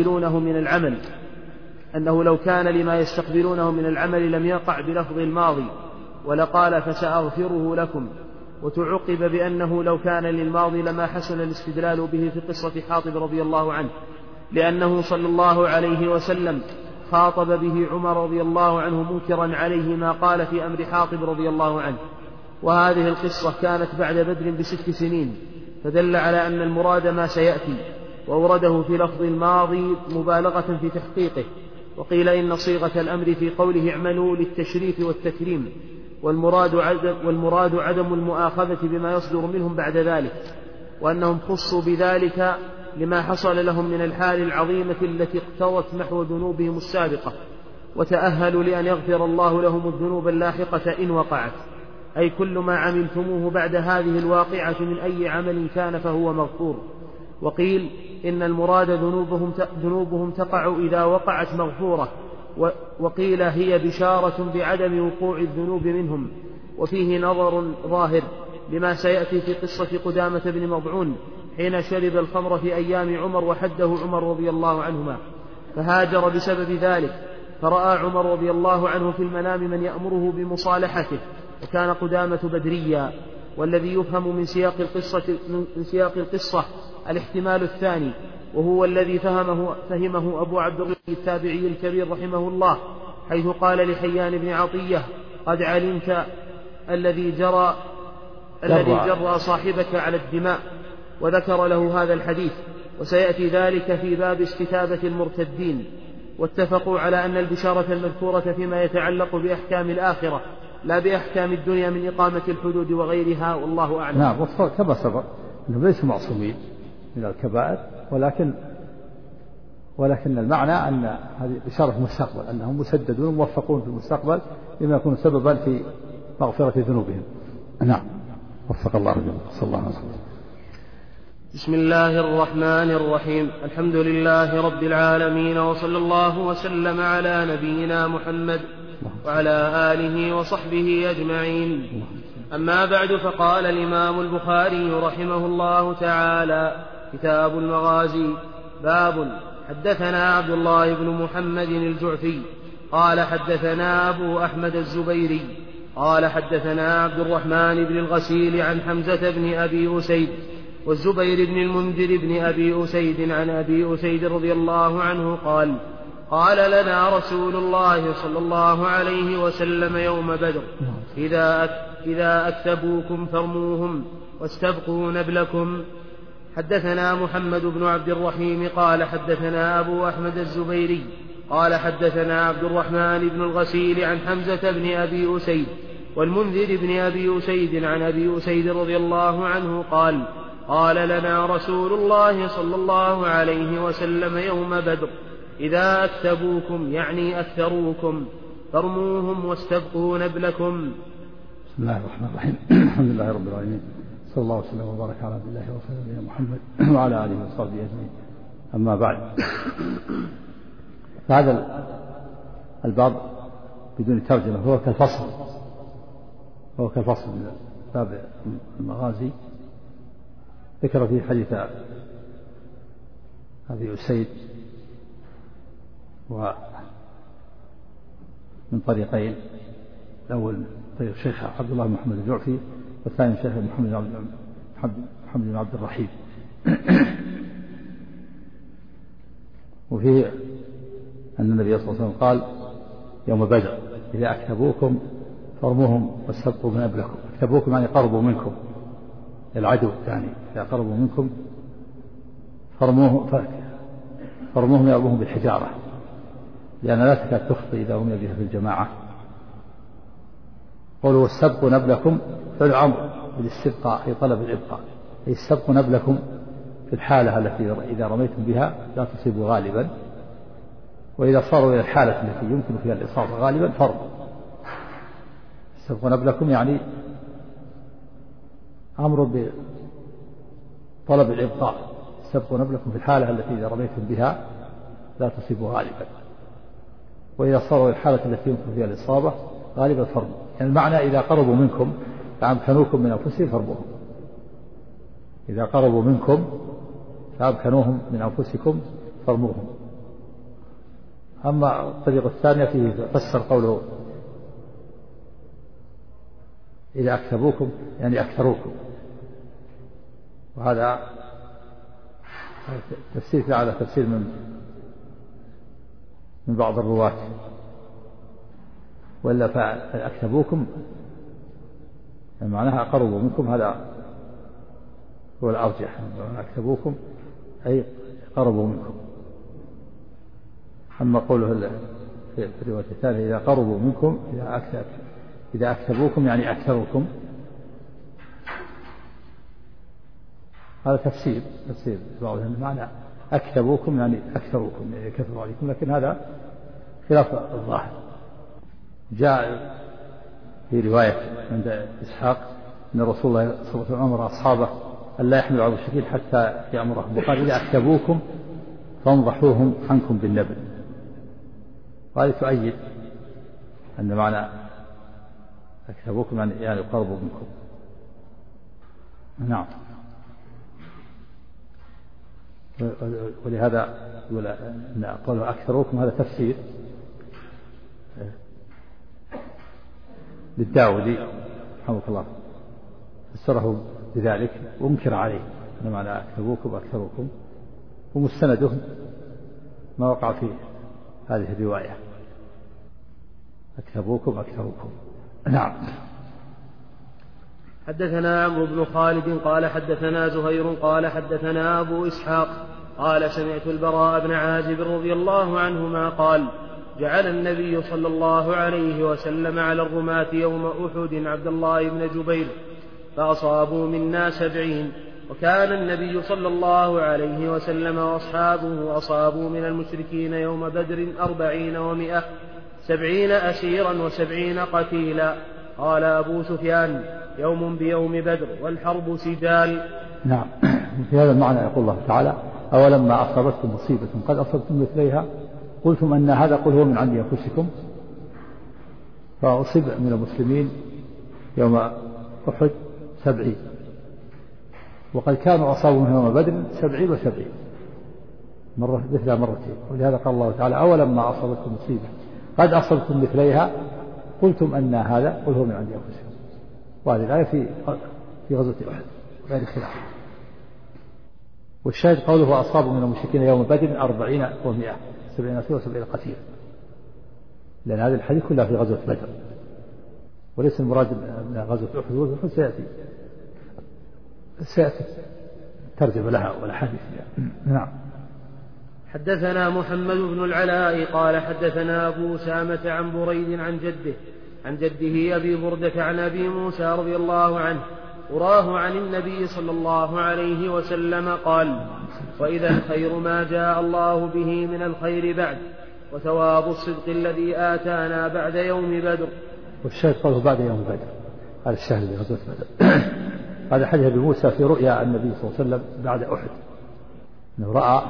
Speaker 5: يستقبلونه من العمل لم يقع بلفظ الماضي، ولقال فسأغفره لكم. وتعقب بأنه لو كان للماضي لما حسن الاستدلال به في قصة حاطب رضي الله عنه، لأنه صلى الله عليه وسلم خاطب به عمر رضي الله عنه منكرا عليه ما قال في أمر حاطب رضي الله عنه. وهذه القصة كانت بعد بدر ب6 سنين، فدل على أن المراد ما سيأتي، وأورده في لفظ الماضي مبالغة في تحقيقه. وقيل إن صيغة الأمر في قوله اعملوا للتشريف والتكريم، والمراد عدم المؤاخذة بما يصدر منهم بعد ذلك، وأنهم خصوا بذلك لما حصل لهم من الحال العظيمة التي اقتضت محو ذنوبهم السابقة، وتأهلوا لأن يغفر الله لهم الذنوب اللاحقة إن وقعت، أي كل ما عملتموه بعد هذه الواقعة من أي عمل كان فهو مغفور. وقيل إن المراد ذنوبهم تقع إذا وقعت مغفورة، وقيل هي بشارة بعدم وقوع الذنوب منهم. وفيه نظر ظاهر لما سيأتي في قصة قدامة بن مضعون حين شرب الخمر في أيام عمر وحده عمر رضي الله عنهما، فهاجر بسبب ذلك، فرأى عمر رضي الله عنه في المنام من يأمره بمصالحته، وكان قدامة بدريا. والذي يفهم من سياق القصة الاحتمال الثاني، وهو الذي فهمه أبو عبد الله التابعي الكبير رحمه الله، حيث قال لحيان بن عطية: قد علمت الذي جرى صاحبك على الدماء، وذكر له هذا الحديث، وسيأتي ذلك في باب استتابة المرتدين. واتفقوا على أن البشارة المذكورة فيما يتعلق بأحكام الآخرة لا بأحكام الدنيا من إقامة الحدود وغيرها، والله أعلم.
Speaker 2: نعم، كما سبق أنهم ليسوا معصومين من الكبائر، ولكن المعنى أن هذه بشارة المستقبل، أنهم مسددون موفقون في المستقبل لما يكون سببا في مغفرة ذنوبهم. نعم، وفق الله الجميع. صلى الله عليه وسلم.
Speaker 5: بسم الله الرحمن الرحيم. الحمد لله رب العالمين، وصلى الله وسلم على نبينا محمد وعلى آله وصحبه أجمعين. أما بعد، فقال الإمام البخاري رحمه الله تعالى: كتاب المغازي. باب. حدثنا عبد الله بن محمد الجعفي قال حدثنا أبو أحمد الزبيري قال حدثنا عبد الرحمن بن الغسيل عن حمزة بن أبي أسيد والزبير بن المنذر بن أبي أسيد عن أبي أسيد رضي الله عنه قال لنا رسول الله صلى الله عليه وسلم يوم بدر: إذا أكتبوكم فارموهم واستبقوا نبلكم. حدثنا محمد بن عبد الرحيم قال حدثنا أبو أحمد الزبيري قال حدثنا عبد الرحمن بن الغسيل عن حمزة بن أبي أسيد والمنذر بن أبي أسيد عن أبي أسيد رضي الله عنه قال لنا رسول الله صلى الله عليه وسلم يوم بدر: إذا أكتبوكم يعني أكثروكم فارموهم واستبقوا نبلكم.
Speaker 2: بسم الله الرحمن الرحيم. الحمد لله رب العالمين، صلى الله وسلم وبارك على عبد الله ورسوله محمد وعلى آله وصحبه أجمعين. أما بعد، فهذا الباب بدون ترجمة هو كالفصل من باب المغازي. ذكر فيه حديث أبي أسيد ومن طريقين: الأول طريق الشيخ عبد الله بن محمد الجعفي، والثاني الشيخ محمد بن عبد الرحيم. وفيه أن النبي صلى الله عليه وسلم قال يوم بدر: إذا أكتبوكم فارموهم واستبقوا نبلكم. أكتبوكم يعني قربوا منكم، العدو يعني إذا قربوا منكم فرموهم يرموهم بالحجارة، لأن لا تكاد تخطي إذا رمي بها في الجماعة. قولوا واستبقوا نبلكم فعل أمر بالاستبقاء أي طلب الإبقاء، أي استبقوا نبلكم في الحالة التي إذا رميتم بها لا تصيبوا غالبا، وإذا صاروا إلى الحالة التي يمكن فيها الإصابة غالبا فرموا. استبقوا نبلكم يعني أمر بطلب الإبقاء، استبقوا نبلكم في الحالة التي إذا رميتم بها لا تصيبوا غالبا، وإذا صاروا إلى الحالة التي يمكن فيها الإصابة غالبا فرموا. يعني المعنى إذا قربوا منكم فأمكنوكم من أنفسهم فارموهم. إذا قربوا منكم فأمكنوهم من أنفسكم فارموهم. أما الطريقة الثانية فيه فسر قوله إذا أكتبوكم يعني أكثروكم، وهذا تفسير على تفسير من بعض الرواة، وإلا فأكتبوكم يعني معناها قربوا منكم، هذا هو الأرجح. أكتبوكم أي قربوا منكم. أما قوله في الرواية الثانية إذا قربوا منكم إذا أكتبوكم يعني أكثروكم، هذا تفسير بعض المعنى أكتبوكم يعني أكثروكم يعني كثروا عليكم، لكن هذا خلاف الظاهر. جاء في رواية عند إسحاق أن رسول الله صلى الله عليه وسلم أمر أصحابه أن لا يحملوا على الشكيل حتى يأمرهم، وقال إذا أكتبوكم فانضحوهم عنكم بالنبل. وهذه تؤيد أن معنى أكتبوكم يعني قربوا منكم. نعم. ولهذا يقول أن قوله أكثركم هذا تفسير للداودي رحمه الله، فسره بذلك وانكر عليه أن معنى أكثركم ومستنده ما وقع في هذه الرواية أكثركم. نعم.
Speaker 5: حدثنا عمرو بن خالد قال حدثنا زهير قال حدثنا أبو إسحاق قال سمعت البراء بن عازب رضي الله عنهما قال جعل النبي صلى الله عليه وسلم على الرماة يوم أحد عبد الله بن جبير فأصابوا منا 70، وكان النبي صلى الله عليه وسلم وأصحابه أصابوا من المشركين يوم بدر 40 و100، 70 أسيرا و70 قتيلا. قال أبو سفيان يوم بيوم بدر والحرب سجال.
Speaker 2: نعم. في هذا المعنى يقول الله تعالى أولما أصابتكم مصيبة قد أصبتم مثليها قلتم أن هذا قل هو من عند أنفسكم، فأصيب من المسلمين يوم أحد 70، وقد كانوا أصابوا من يوم بدر 70 و70 مرة مثل مرتين. ولهذا قال الله تعالى أولما أصابتكم مصيبة قد أصبتم مثليها قلتم أن هذا قل هو من عند أنفسكم. وهذه الآية في غزوة أحد غير خلاف. والشاهد قوله أصابوا من المشركين يوم بدر 40 و100، 70 أسير و70 قتيل، لأن هذه الحديث كلها في غزوة بدر وليس المراد من غزوة أحد. وأحد سيأتي ترجمة لها ولا حديث. نعم.
Speaker 5: حدثنا محمد بن العلاء قال حدثنا أبو أسامة عن بريد عن جده أبي بردة عن أبي موسى رضي الله عنه أراه عن النبي صلى الله عليه وسلم قال وإذا الخير ما جاء الله به من الخير بعد، وثواب الصدق الذي آتانا بعد يوم بدر.
Speaker 2: والشاهد قوله بعد يوم بدر، هذا الشاهد لغزوة بدر. هذا حديث أبي موسى في رؤيا النبي صلى الله عليه وسلم بعد أحد، أنه رأى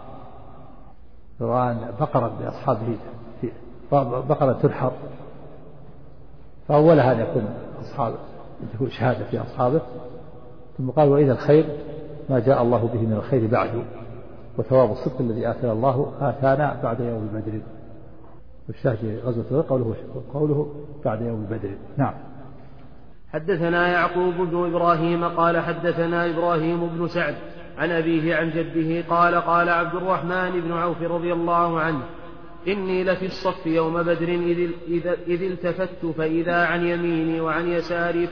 Speaker 2: بقرة لأصحابه، بقرة تنحر، فأولها أن يكون تكون شهادة في أصحابه، ثم قال وإذا الخير ما جاء الله به من الخير بعد، وثواب الصدق الذي آتانا بعد يوم بدر. والشاهد غزوة قوله بعد يوم بدر. نعم.
Speaker 5: حدثنا يعقوب بن إبراهيم قال حدثنا إبراهيم بن سعد عن أبيه عن جده قال قال عبد الرحمن بن عوف رضي الله عنه إني لفي الصف يوم بدر إذ التفت فإذا عن يميني وعن يساري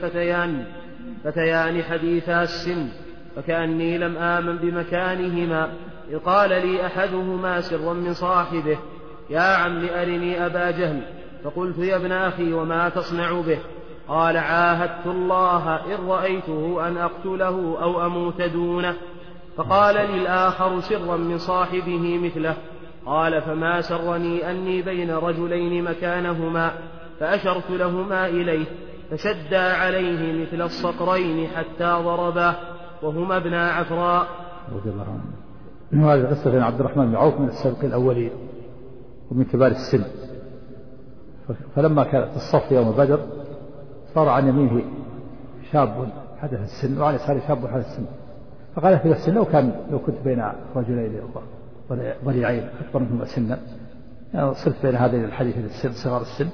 Speaker 5: فتيان حديثا السن، فكأني لم آمن بمكانهما، إذ قال لي أحدهما سرا من صاحبه يا عم أرني أبا جهل، فقلت يا ابن أخي وما تصنع به؟ قال عاهدت الله إن رأيته أن أقتله أو أموت دونه. فقال لي الآخر سرا من صاحبه مثله، قال فما سرني أني بين رجلين مكانهما، فأشرت لهما إليه فشدا عليه مثل الصقرين حتى ضرباه وهما ابنا عفراء.
Speaker 2: هذه قصة بن عبد الرحمن بن عوف من السابقين الأولين ومن كبار السن. فلما كان في الصف يوم بدر صار عن يمينه شاب حدث السن وعن يساره شاب حدث السن، فقال في نفسه لو كنت بين رجلين ضريعين أكبر منهما سنا، يعني صرت بين هذين الحديث السن صغار السن.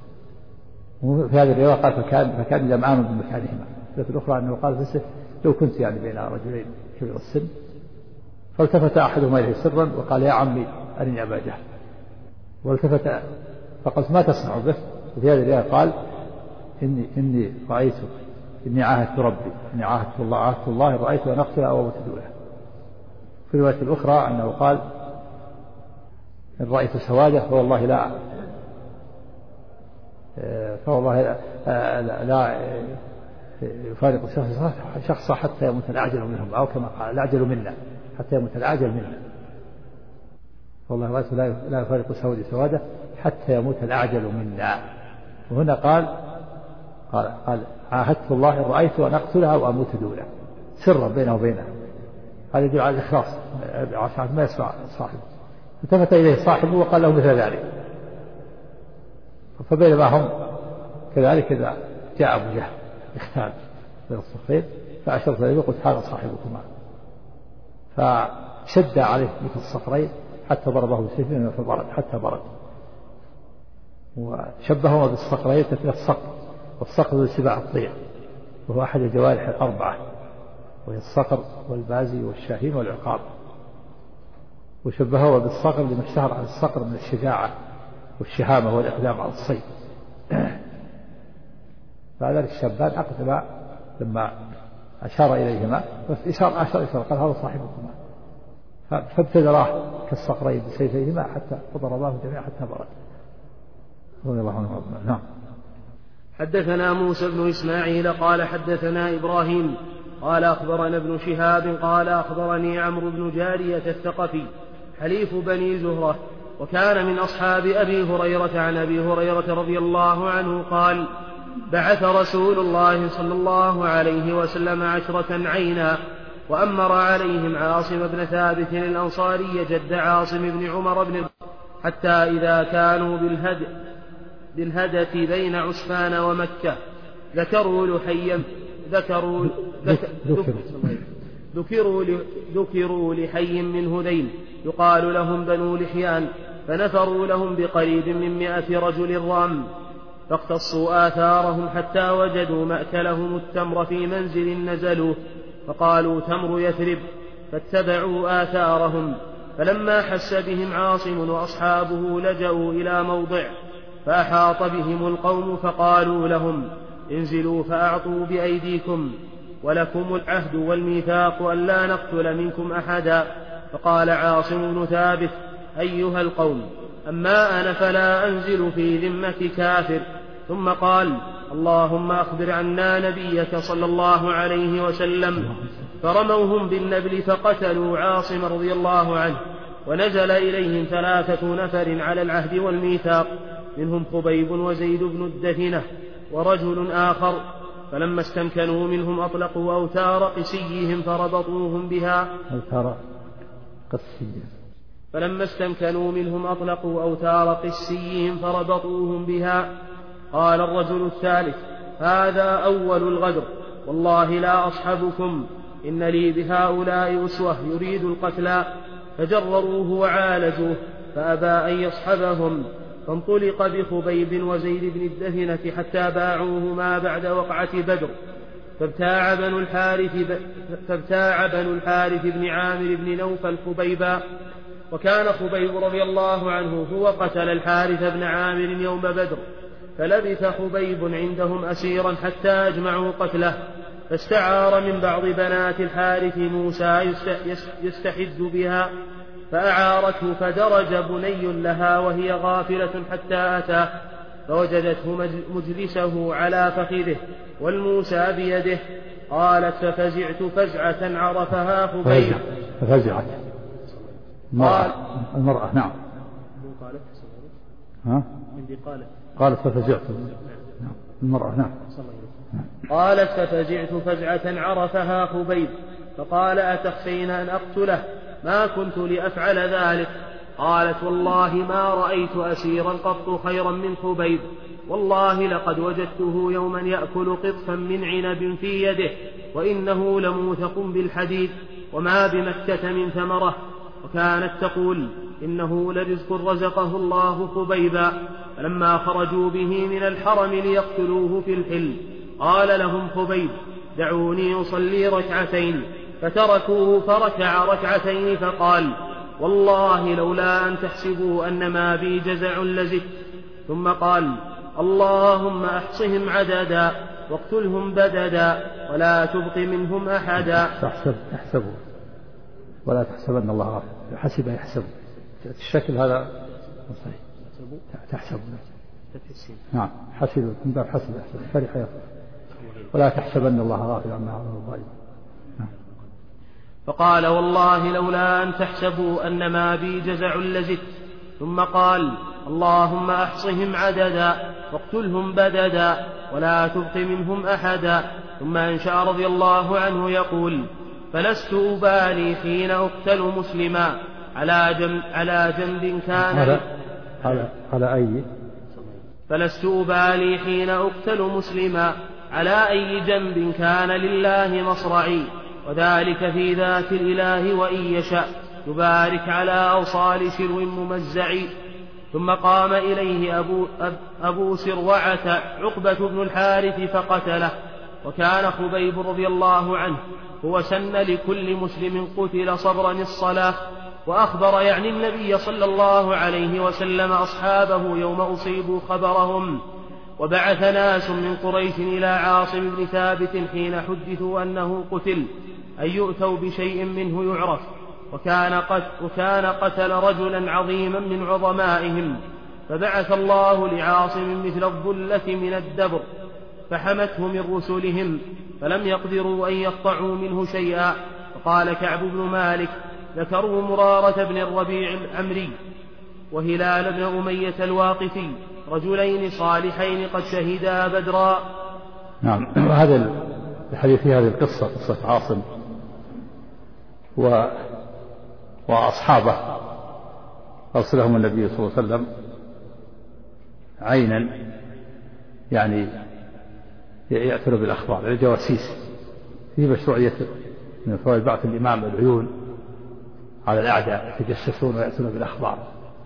Speaker 2: وفي هذه الرواية قال فكان لم آمن بمكانهما. في الأخرى أنه قال في لو كنت يعني بين رجلين كبير السن. فالتفت أحدهما إليه سرا وقال يا عمي أرني أبا جهل، والتفت فقلت ما تصنع به؟ وفي هذه الرواية قال إني رأيت إني عاهدت ربي، إني عاهدت الله رأيت أن أقتل أو أموت دونه. في الرواية الأخرى أنه قال إن رأيت سواده فوالله لا يفارق شخصا حتى يموت الأعجل منهم، أو كما قال الأعجل منا حتى يموت الأعجل منا. والله رأيت لا يفارق سواده حتى يموت الأعجل منا. وهنا قال عاهدت الله إن رأيت أن أقتلها وأموت دونه، سرا بينه وبينه. هذا يدل على الإخلاص عشان ما يسمع صاحبه. التفت إليه صاحبه وقال له مثل ذلك. فبينما هم كذلك إذا جاء أبو جهل اختال بين الصفين فأشرت إليه وقلت هذا صاحبكما، شد عليه مثل الصخرين حتى ضربه بسيفه فبرد حتى برد. وشبههما بالصقرين في الصقر، والصقر ذو سباع الطير وهو أحد الجوارح الأربعة، وهي الصقر والبازي والشاهين والعقاب. وشبهه بالصقر لما اشتهر عن الصقر من الشجاعة والشهامة والإقدام على الصيد. فذلك الشابان أقدم لما أشار إليهما أشار قال هذا صاحبكما، فابتدراه كالصقرين بسيفيهما حتى فضرباه جميعا حتى برد رضي الله عنه. نعم.
Speaker 5: حدثنا موسى بن إسماعيل قال حدثنا إبراهيم قال أخبرنا ابن شهاب قال أخبرني عمرو بن جارية الثقفي حليف بني زهرة، وكان من أصحاب أبي هريرة عن أبي هريرة رضي الله عنه قال: بعث رسول الله صلى الله عليه وسلم 10 عينا، وأمر عليهم عاصم بن ثابت الأنصاري جد عاصم بن عمر بن حتى إذا كانوا بالهدة بين عسفان ومكة ذكروا لحي من هذيل يقال لهم بنو لحيان، فنفروا لهم بقريب من 100 رجل رام، فاقتصوا آثارهم حتى وجدوا مأكلهم التمر في منزل نزلوه، فقالوا تمر يثرب، فاتبعوا آثارهم. فلما حس بهم عاصم وأصحابه لجأوا إلى موضع، فأحاط بهم القوم فقالوا لهم: انزلوا فأعطوا بأيديكم، ولكم العهد والميثاق ألا نقتل منكم أحدا. فقال عاصم بن ثابت: أيها القوم، أما أنا فلا أنزل في ذمة كافر. ثم قال: اللهم أخبر عنا نبيك صلى الله عليه وسلم. فرموهم بالنبل فقتلوا عاصم رضي الله عنه، ونزل إليهم 3 نفر على العهد والميثاق، منهم خبيب وزيد بن الدثنة ورجل آخر. فلما استمكنوا منهم أطلقوا أوتار قسيهم فربطوهم بها قال الرجل الثالث: هذا أول الغدر، والله لا أصحبكم، إن لي بهؤلاء أسوة يريد القتلى. فجرروه وعالجوه فأبى أن يصحبهم، فانطلق بخبيب وزيد بن الدثنة حتى باعوهما بعد وقعة بدر. فابتاع بنو الحارث بن عامر بن نوفل خبيبا، وكان خبيب رضي الله عنه هو قتل الحارث بن عامر يوم بدر. فلبث خبيب عندهم أسيرا حتى أجمعوا قتله، فاستعار من بعض بنات الحارث موسى يستحد بها، فأعارته، فدرج بني لها وهي غافلة حتى أتاه، فوجدته مجلسه على فخذه والموسى بيده. قالت: ففزعت فزعة عرفها خبيب.
Speaker 2: ففزعت المرأة. نعم. قالت ففزعت المرأة. نعم.
Speaker 5: قالت: ففزعت فزعة عرفها خبيب، فقال: أتخشين أن أقتله؟ ما كنت لأفعل ذلك. قالت: والله ما رأيت أسيرا قط خيرا من خبيب، والله لقد وجدته يوما يأكل قطفا من عنب في يده، وإنه لموثق بالحديد، وما بمكة من ثمرة. وكانت تقول: إنه لرزق رزقه الله خبيبا. فلما خرجوا به من الحرم ليقتلوه في الحل، قال لهم خبيب: دعوني أصلي 2 فتركوه فركع 2 فقال: والله لولا أن تحسبوا أن ما بي جزع لزدت. ثم قال: اللهم أحصهم عددا واقتلهم بددا ولا تبق منهم أحدا.
Speaker 2: تحسبوا ولا تحسبن الله غافل. حسب يحسب الشكل هذا صحيح. تحسب. نعم. حسب من باب حسب يحسب فرح يفرح. ولا تحسبن الله غافل عما يعمل الظالمون.
Speaker 5: فقال: والله لولا أن تحسبوا أن ما بي جزع لزدت. ثم قال: اللهم أحصهم عددا واقتلهم بددا ولا تبق منهم أحدا. ثم أنشأ رضي الله عنه يقول: فلست أبالي حين أقتل مسلما على جنب كان
Speaker 2: على أي
Speaker 5: فلست أبالي حين أقتل مسلما على أي جنب كان لله مصرعي، وذلك في ذات الإله وإن يشاء. يبارك على أوصال شلو ممزع. ثم قام إليه أبو سروعة عقبة بن الحارث فقتله. وكان خبيب رضي الله عنه هو سن لكل مسلم قتل صبرا الصلاة. وأخبر يعني النبي صلى الله عليه وسلم أصحابه يوم أصيبوا خبرهم. وبعث ناس من قريش إلى عاصم بن ثابت حين حدثوا أنه قتل أن يؤتوا بشيء منه يعرف. وكان قتل رجلا عظيما من عظمائهم، فبعث الله لعاصم مثل الظلة من الدبر فحمته من رسلهم فلم يقدروا أن يقطعوا منه شيئا. وقال كعب بن مالك: ذكروا مرارة بن الربيع العمري وهلال بن أمية الواقفي رجلين صالحين قد شهدا بدرا.
Speaker 2: نعم. هذا الحديث في هذه القصة قصة عاصم وأصحابه أرسلهم النبي صلى الله عليه وسلم عينا، يعني يأثر بالأخبار الجواسيس. في مشروعية من فوائد بعث الإمام العيون على الأعداء يتجسسون ويأتون بالأخبار.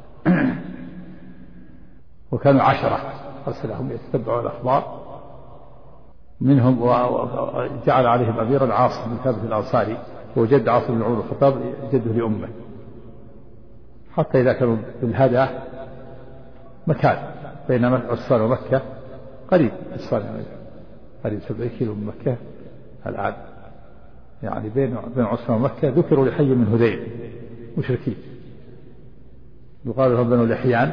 Speaker 2: وكانوا 10 أرسلهم يتتبعوا الأخبار، منهم وجعل عليهم أميرا عاصم بن ثابت الأنصاري، وجد عاصم بن عمر الخطاب جده لأمه، حتى إذا كانوا بالهدى مكان بين عسفان ومكة قريب، عسفان قريب 70 كيلو من مكة الآن، يعني بين عسفان ومكة. ذكروا لحي من هذيل مشركين يقال لهم بنو لحيان،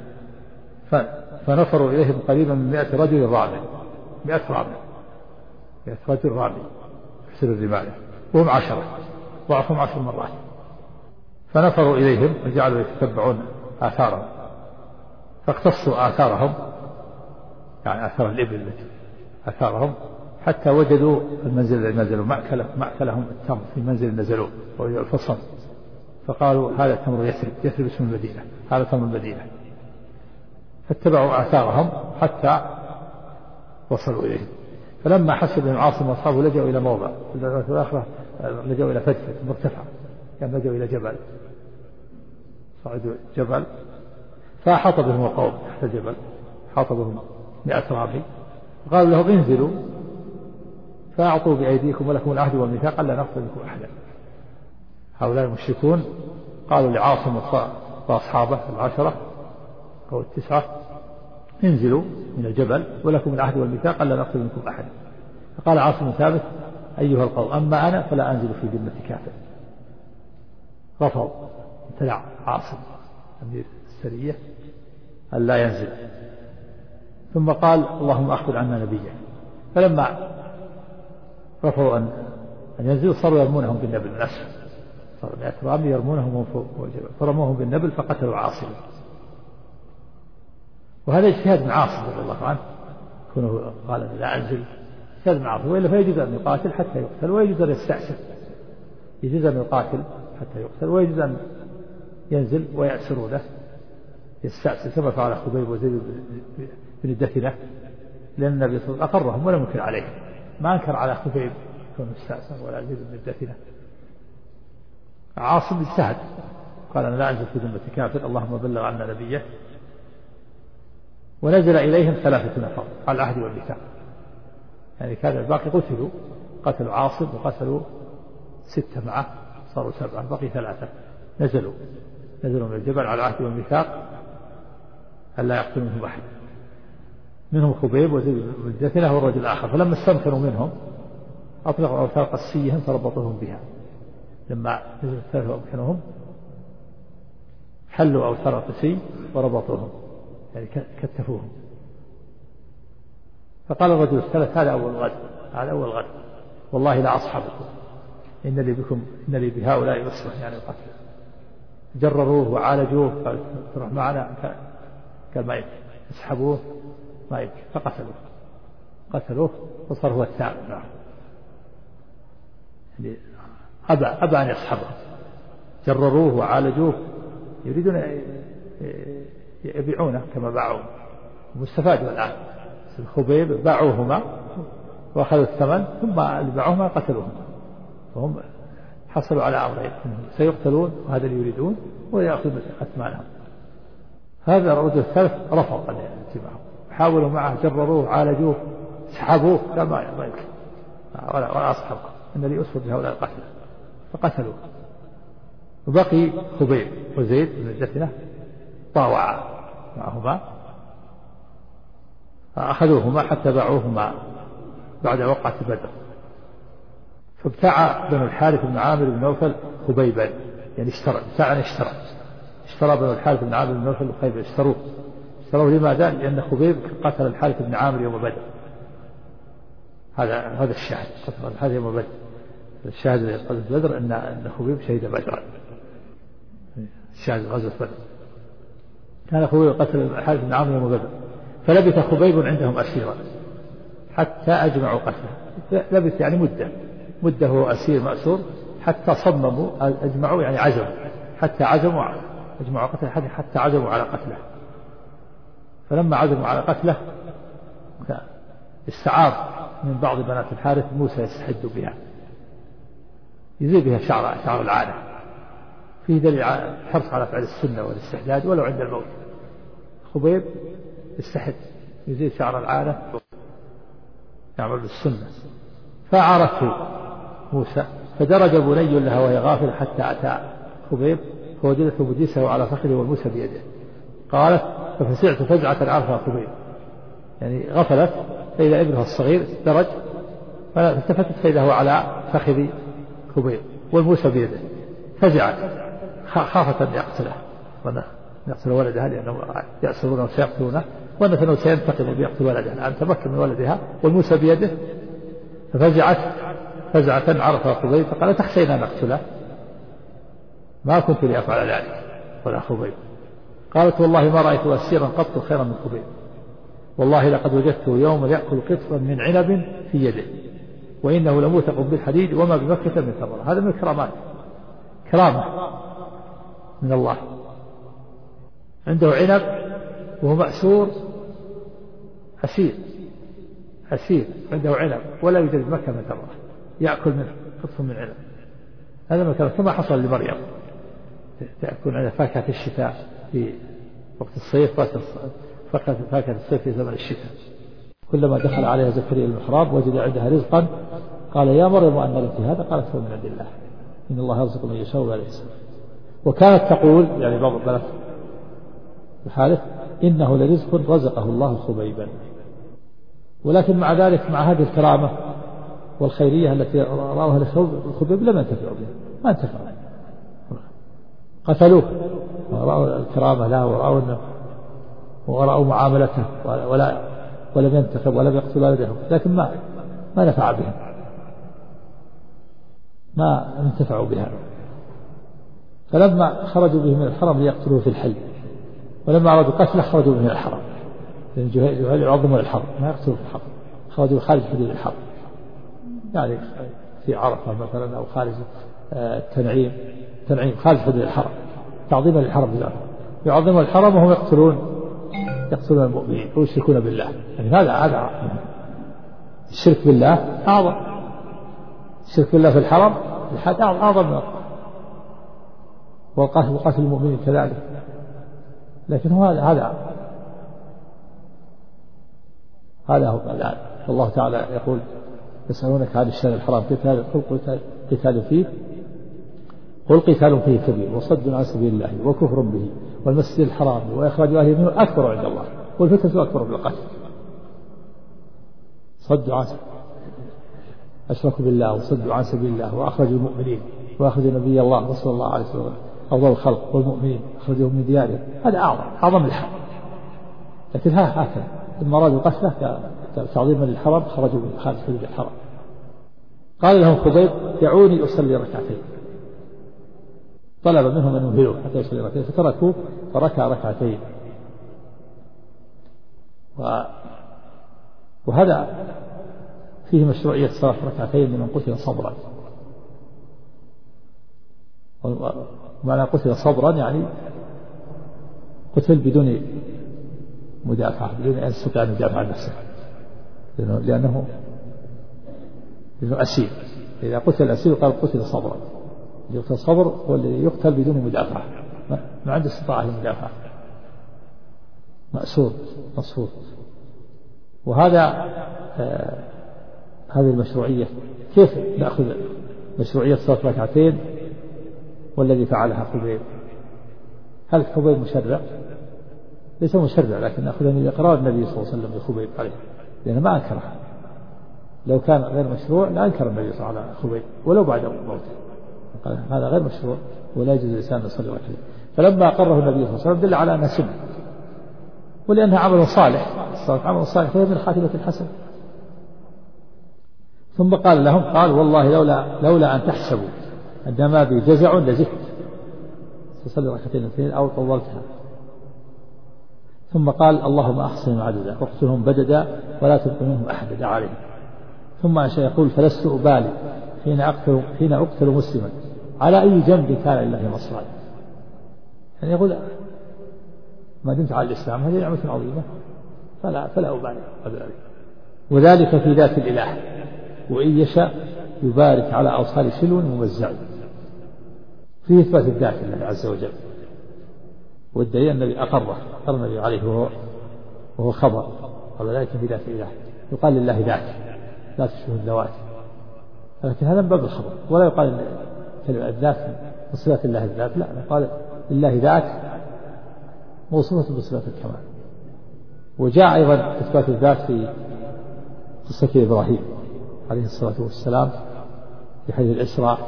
Speaker 2: فنفروا إليهم قريبا من 100 رجل رامي، 100 رجل رامي يحسن الرماية، وهم 10 ضعفهم 10 مرات. فنفروا إليهم وجعلوا يتتبعون آثارهم، فاقتصوا آثارهم، يعني آثار الإبل آثارهم، حتى وجدوا المنزل الذي نزلوا مأكلهم التمر في منزل نزلوا وهو الفصل، فقالوا هذا تمر يثرب اسم المدينة، هذا تمر المدينة. فاتبعوا آثارهم حتى وصلوا إليه. فلما حس بن عاصم وأصحابه لجأوا إلى موضع، في الآخرة لجأوا إلى فجفة مرتفع، يعني لجأوا إلى جبل، صعدوا جبل فأحاط بهم القوم تحت الجبل، أحاط بهم 100 رامي، قالوا له انزلوا فأعطوا بأيديكم ولكم العهد والميثاق ألا نقتل منكم أحدا. هؤلاء المشركون قالوا لعاصم وأصحابه 10 أو 9: انزلوا من الجبل ولكم العهد والميثاق ألا نقتل منكم أحدا. فقال عاصم ثابت: أيها القوم، أما أنا فلا أنزل في ذمة كافر. رفض، امتنع عاصم أمير السرية ألا ينزل، ثم قال: اللهم أخبر عنا نبيا. فلما رفضوا أن ينزلوا صاروا يرمونهم بالنبل من أسفل، صاروا 100 رامي يرمونهم فوق الجبل، فرموهم بالنبل فقتلوا عاصم. وهذا اجتهاد من عاصم رضي الله عنه، كونه قال لا أنزل، اجتهاد من عاصم، وإلا فيجوز أن يقاتل حتى يقتل، ويجوز أن يستأسر، يجوز أن يقاتل حتى يقتل، ويجوز أن ينزل ويأسروا له يستأسر، كما فعل خبيب وزيد بن الدثنة، لأن النبي صلى الله عليه وسلم أقرهم ولم ينكر عليهم، ما أنكر على خبيب كونه استأسر ولا زيد بن الدثنة. عاصم اجتهد، قال أنا لا أنزل في ذمة كافر، اللهم بلغ عنا نبيه. ونزل إليهم 3 نفر على العهد والميثاق، يعني كان الباقي قتلوا عاصم وقتلوا 6 معه، صاروا 7، بقي 3. نزلوا من الجبل على العهد والميثاق ألا يقتل منهم أحد، منهم خبيب وزيد بن الدثنة والرجل الآخر. فلما استمكنوا منهم أطلقوا أوثار قسيهم فربطوهم بها. لما نزلوا 3 أمكنهم حلوا أوثار القسي وربطوهم، يعني كتفوهم. فقال الرجل الثالث: هذا أول غد، والله لا أصحبكم، إن لي بهؤلاء أسوة، يعني القتل. جرروه وعالجوه، قال تروح معنا، قال ما يمكن، اسحبوه ما يمكن، فقتلوه وصار هو الثالث معه، يعني أبى أن يصحبه. جرروه وعالجوه، يريدون يبيعونه كما باعوه، واستفادوا الآن. الخبيب باعوهما وأخذوا الثمن، ثم اللي باعوهما قتلوهما، فهم حصلوا على أمرين: سيقتلون وهذا اللي يريدون، ويأخذون أثمانهم. هذا الرجل الثالث رفض اتباعه، حاولوا معه، جرروه، عالجوه، سحبوه، لا ما يمكن ولا أصحابه، إن لي أسوة بهؤلاء القتلى، فقتلوه. وبقي خبيب وزيد بن الجثنة طاوعا معهما، فأخذوهما حتى باعوهما بعد وقعة بدر. فابتاع بنو الحارث بن عامر بن نوفل خبيبا، يعني اشترى بنو الحارث بن عامر بن نوفل خبيبا، اشتروه لماذا؟ لأن خبيب قتل الحارث بن عامر يوم بدر. هذا الشاهد، قتل الحارث يوم بدر. الشاهد الذي قتل بدر أن خبيب شهد بدرا، الشاهد غزوة بدر. كان خبيب قتل الحارث بن عامر يوم بدر، فلبث خبيب عندهم أسيرا حتى أجمعوا قتله. لبث يعني مدة هو أسير مأسور، حتى صمموا أجمعوا، يعني عزموا، حتى عزموا أجمعوا قتله، حتى عزموا على قتله. فلما عزموا على قتله استعار من بعض بنات الحارث موسى يستحد بها، يزيل بها شعر العادة، فيه دليل حرص على فعل السنة والاستحداد ولو عند الموت. خبيب يستحد يزيل شعر العادة، يعمل بالسنة. فعرفه موسى، فدرج بني لها وهي غافلة حتى أتى خبيب فوجدته مجلسه على فخذه والموسى بيده. قالت: ففزعت فزعة عرفها خبيب، يعني غفلت فإذا ابنها الصغير درج، فالتفتت فإذا هو على فخذ خبيب والموسى بيده، فزعت خافت أن يقتله يقتل ولدها، لأنه يأسرونه وسيقتلونه، وأنه سينتقم بيقتل ولدها الآن تمكن من ولدها والموسى بيده. ففزعت فزعة عرفها خبيب فقال: تخشين أن أقتله؟ ما كنت لأفعل ذلك ولا خبيب. قالت: والله ما رأيت أسيرا قط خيرا من خبيب، والله لقد وجدته يوم يأكل قطفا من عنب في يده، وإنه لموثق بالحديد وما بمكة من ثمرة. هذا من الكرامات، كرامة من الله. عنده عنب وهو مأسور، أسير عنده عنب ولا يوجد مكة من ثمرة، يأكل منه قطف من عنب. هذا من الكرامة، كما حصل لمريم، تأكل عنب فاكهة الشتاء في وقت الصيف، فاكهة الصيف في زمن الشتاء. كلما دخل عليها زكريا المحراب وجد عندها رزقا قال: يا مريم أن لك هذا؟ قالت: هو من عند الله، إن الله يرزق من يشاء ولا يحسب. وكانت تقول، يعني بعض بنات الحارث: إنه لرزق رزقه الله خبيبا. ولكن مع ذلك، مع هذه الكرامة والخيرية التي رأوها لخبيب لم ينتفعوا بها، ما انتفعوا، قتلوه، ورأوا الكرامة له ورأوا معاملته ولم ينتخب ولم يقتل والده، لكن ما نفع بهم، ما انتفعوا بها. فلما خرجوا به من الحرم ليقتلوه في الحي، ولما أرادوا قتله خرجوا به من الحرم، لأن جهال يعظمون الحرم، ما يقتلوا في الحرم، خرجوا خارج حدود الحرم، يعني في عرفة مثلا، أو خارج تنعيم خارج حدود الحرم، تعظيما للحرم بالله، يعظمون الحرم وهم يقتلون المؤمنين ويشركون بالله. يعني هذا الشرك بالله أعظم، الشرك بالله في الحرم الحد أعظم من وقتل المؤمنين كذلك. لكن هو هذا هو الآن. الله تعالى يقول: يسألونك عن الشهر الحرام قتال فيه، قل قتال فيه كبير وصد عن سبيل الله وكفر به والمسجد الحرام وإخراج أهله منه أكبر عند الله والفتنة أكبر بالقتل. صدوا عن أشركوا بالله وصدوا عن سبيل الله وأخرجوا المؤمنين وأخرجوا نبي الله صلى الله عليه وسلم أفضل الخلق والمؤمنين أخرجوهم من ديارهم. هذا أعظم الحرم. لكن هكذا لما أرادوا قتله تعظيما للحرم خرجوا من خارج حدود الحرم. قال لهم خبيب: دعوني أصلي ركعتين. طلب منهم أن يمهلوه حتى يصلي ركعتين، فتركوه فركع ركعتين. وهذا فيه مشروعية صلاة ركعتين لمن قتل صبرا. ومعنى قتل صبرا يعني قتل بدون مدافعة، بدون أن يستطيع أن يدافع عن نفسه، لأنه أسير. إذا قتل الأسير قال قتل صبرا، يقتل الصبر هو اللي يقتل بدون مدافعة، ما عنده استطاعة للمدافعة، مأسور مصفور. وهذا هذه المشروعية كيف نأخذ مشروعية صلاة ركعتين والذي فعلها خبيب؟ هل خبيب مشرع؟ ليس مشرع، لكن نأخذها من إقرار النبي صلى الله عليه وسلم بخبيب عليه، لأنه ما أنكرها. لو كان غير مشروع لأنكر النبي صلى الله عليه وسلم خبيب ولو بعد موته، قال هذا غير مشروع ولا يجوز الإنسان أن يصلي ركعتين. فلما أقره النبي صلى الله عليه وسلم دل على أنها سنة، ولأنها عمل صالح، الصلاة عمل صالح فهي من خاتمة الحسن. ثم قال لهم قال والله لولا أن تحسبوا أن ما بي جزع لزدت تصلي ركعتين اثنين أو طولتها. ثم قال اللهم أحصهم عددا واقتلهم بددا ولا تبق منهم أحد دعا عليهم. ثم عشان يقول فلست أبالي حين أقتل مسلما على أي جنب كان لله مصرعي، يعني يقول ما دمت على الإسلام هذه نعمة عظيمة فلا أبالي بذلك. وذلك في ذات الإله، وإن يشاء يبارك على أوصال سلو ممزع، فيه إثبات الذات لله عز وجل. والدليل النبي أقر النبي عليه وهو خبر، قال ذلك في ذات الإله، يقال لله ذات لا تشبه الذوات، لكن هذا من باب الخبر، ولا يقال كلمة الذات بصفة الله الذات، لا يقال لله ذات موصوفة بصفة الكمال. وجاء أيضا إثبات الذات في قصة إبراهيم عليه الصلاة والسلام في حديث الإسراء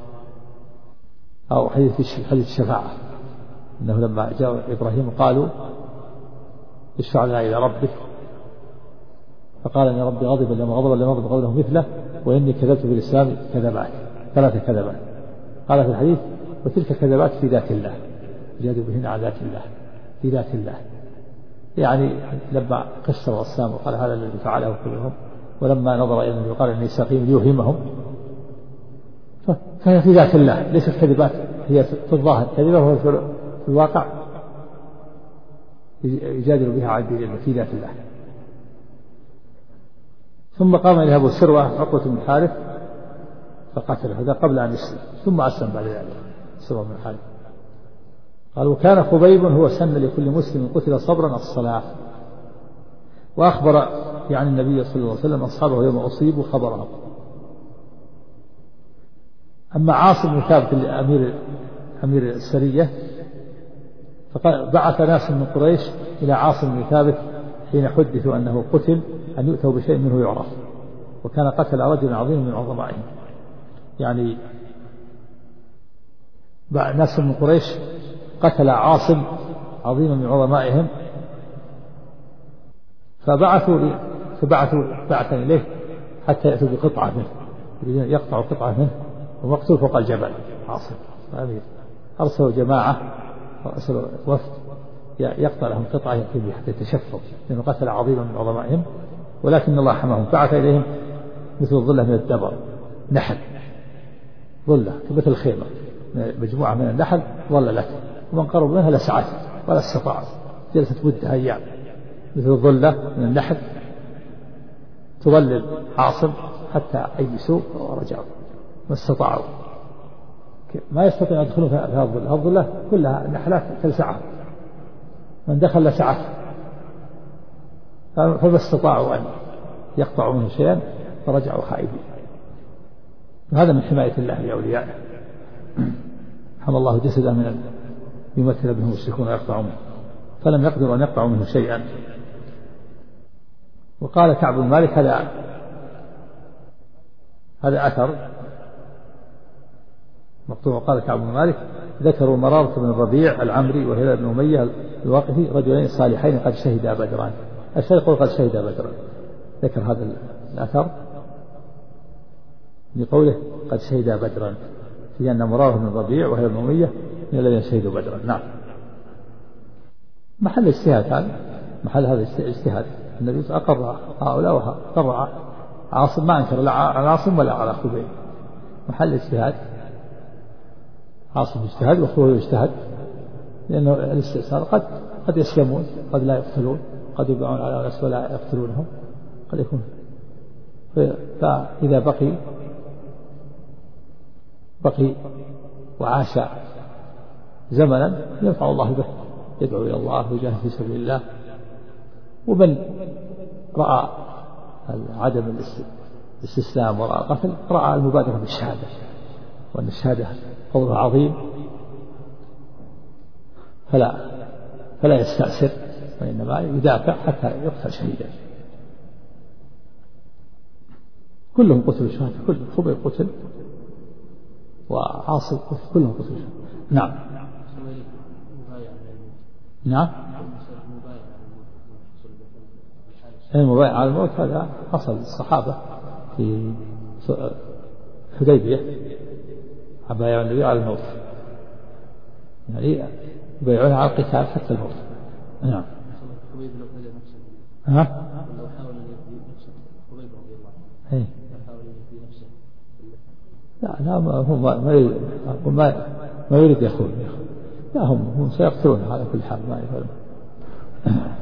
Speaker 2: أو حديث الشفاعة، إنه لما جاء إبراهيم قالوا اشفع لنا إلى ربك، فقال إن ربي غضب لما غضب قوله مثله وإني كذبت بالإسلام كذبات 3 كذبات. قال في الحديث وتلك كذبات في ذات الله، جادوا بهن على ذات الله في ذات الله، يعني لما كسر الأصنام وقال هذا الذي فعله كلهم، ولما نظر إلى النبي قال إني سقيم ليوهمهم، فهي في ذات الله ليست كذبات هي في الظاهر كذبة، وهو في الواقع يجادل بها عن دين الله في ذات الله. ثم قام إليه أبو سروة عقبة بن الحارث فقتله، هذا قبل أن يسلم، ثم أسلم بعد ذلك سروة بن الحارث. قال وكان خبيب هو سن لكل مسلم قتل صبرا الصلاة. وأخبر يعني النبي صلى الله عليه وسلم أصحابه يوم أصيبوا خبرهم. أما عاصم بن ثابت أمير السرية فقال بعث ناس من قريش إلى عاصم بن ثابت حين حدثوا أنه قتل أن يؤتوا بشيء منه يعرف، وكان قتل رجل عظيم من عظمائهم، يعني ناس من قريش قتل عاصم عظيما من عظمائهم، فبعثا إليه حتى يأتوا بقطعة منه، يقطع قطعة منه ومقتول فوق الجبل عاصم أمير. أرسلوا جماعة وأرسلوا وفد يقطع لهم قطعة يأتي بها حتى يتشفوا، لأنه قتل عظيما من عظمائهم، ولكن الله حماهم. بعث إليهم مثل الظلة من الدبر، نحل ظلة كمثل الخيمة، مجموعة من النحل ظللت، ومن قرب منها لسعت ولا استطاع، جلست مدة أيام مثل الظلة من النحل تظلل عاصم حتى أيسوا ورجعوا، ما استطاعوا، ما يستطيع أن يدخلوا في هذه الظلة، الظلة كلها نحلات تلسعها، من دخل لسعته، فما استطاعوا أن يقطعوا منه شيئا فرجعوا خائبين. وهذا من حماية الله لأوليائه، حمى الله جسده من يمثل به المشركون ويقطعوا منه، فلم يقدروا أن يقطعوا منه شيئا. وقال كعب بن مالك هذا أثر مقطوع. وقال كعب بن مالك ذكروا مرارة بن الربيع العمري وهلال بن أمية الواقفي رجلين صالحين قد شهدا بدرا، الشيخ يقول قد شهدا بدرا، ذكر هذا الأثر لقوله قد شهدا بدرا، في أن مرارة بن الربيع وهلال بن أمية من الذين شهدوا بدرا. نعم، محل اجتهاد هذا، محل هذا اجتهاد، النبي أقر هؤلاء وأقر عاصم، ما أنكر لا على عاصم ولا على خبيب، محل اجتهاد. عاصم اجتهد وأخوه يجتهد، لأنه الاستئثار قد يسلمون قد لا يقتلون، قد يبيعون على ناس ولا يقتلونهم، قد يكون. فإذا بقي وعاش زمنا ينفع الله به، يدعو إلى الله ويجاهد في سبيل الله. ومن رأى عدم الاستسلام ورأى القتل رأى المبادرة بالشهادة، وأن الشهادة فضلها عظيم، فلا يستأسر، وإنما يدافع حتى يقتل شهيدا. كلهم قتلوا شهادة، كل خبيب قتل وعاصم قتل، كلهم قتلوا شهادة. نعم. نعم. المبايع على الموت هذا حصل الصحابة في حديبية، بايعوا النبي على الموت، يعني يبايعون على القتال حتى الموت. نعم. ها؟ لا هم ما يريد يخون، لا هم سيقتلون على كل حال ما يفعلون.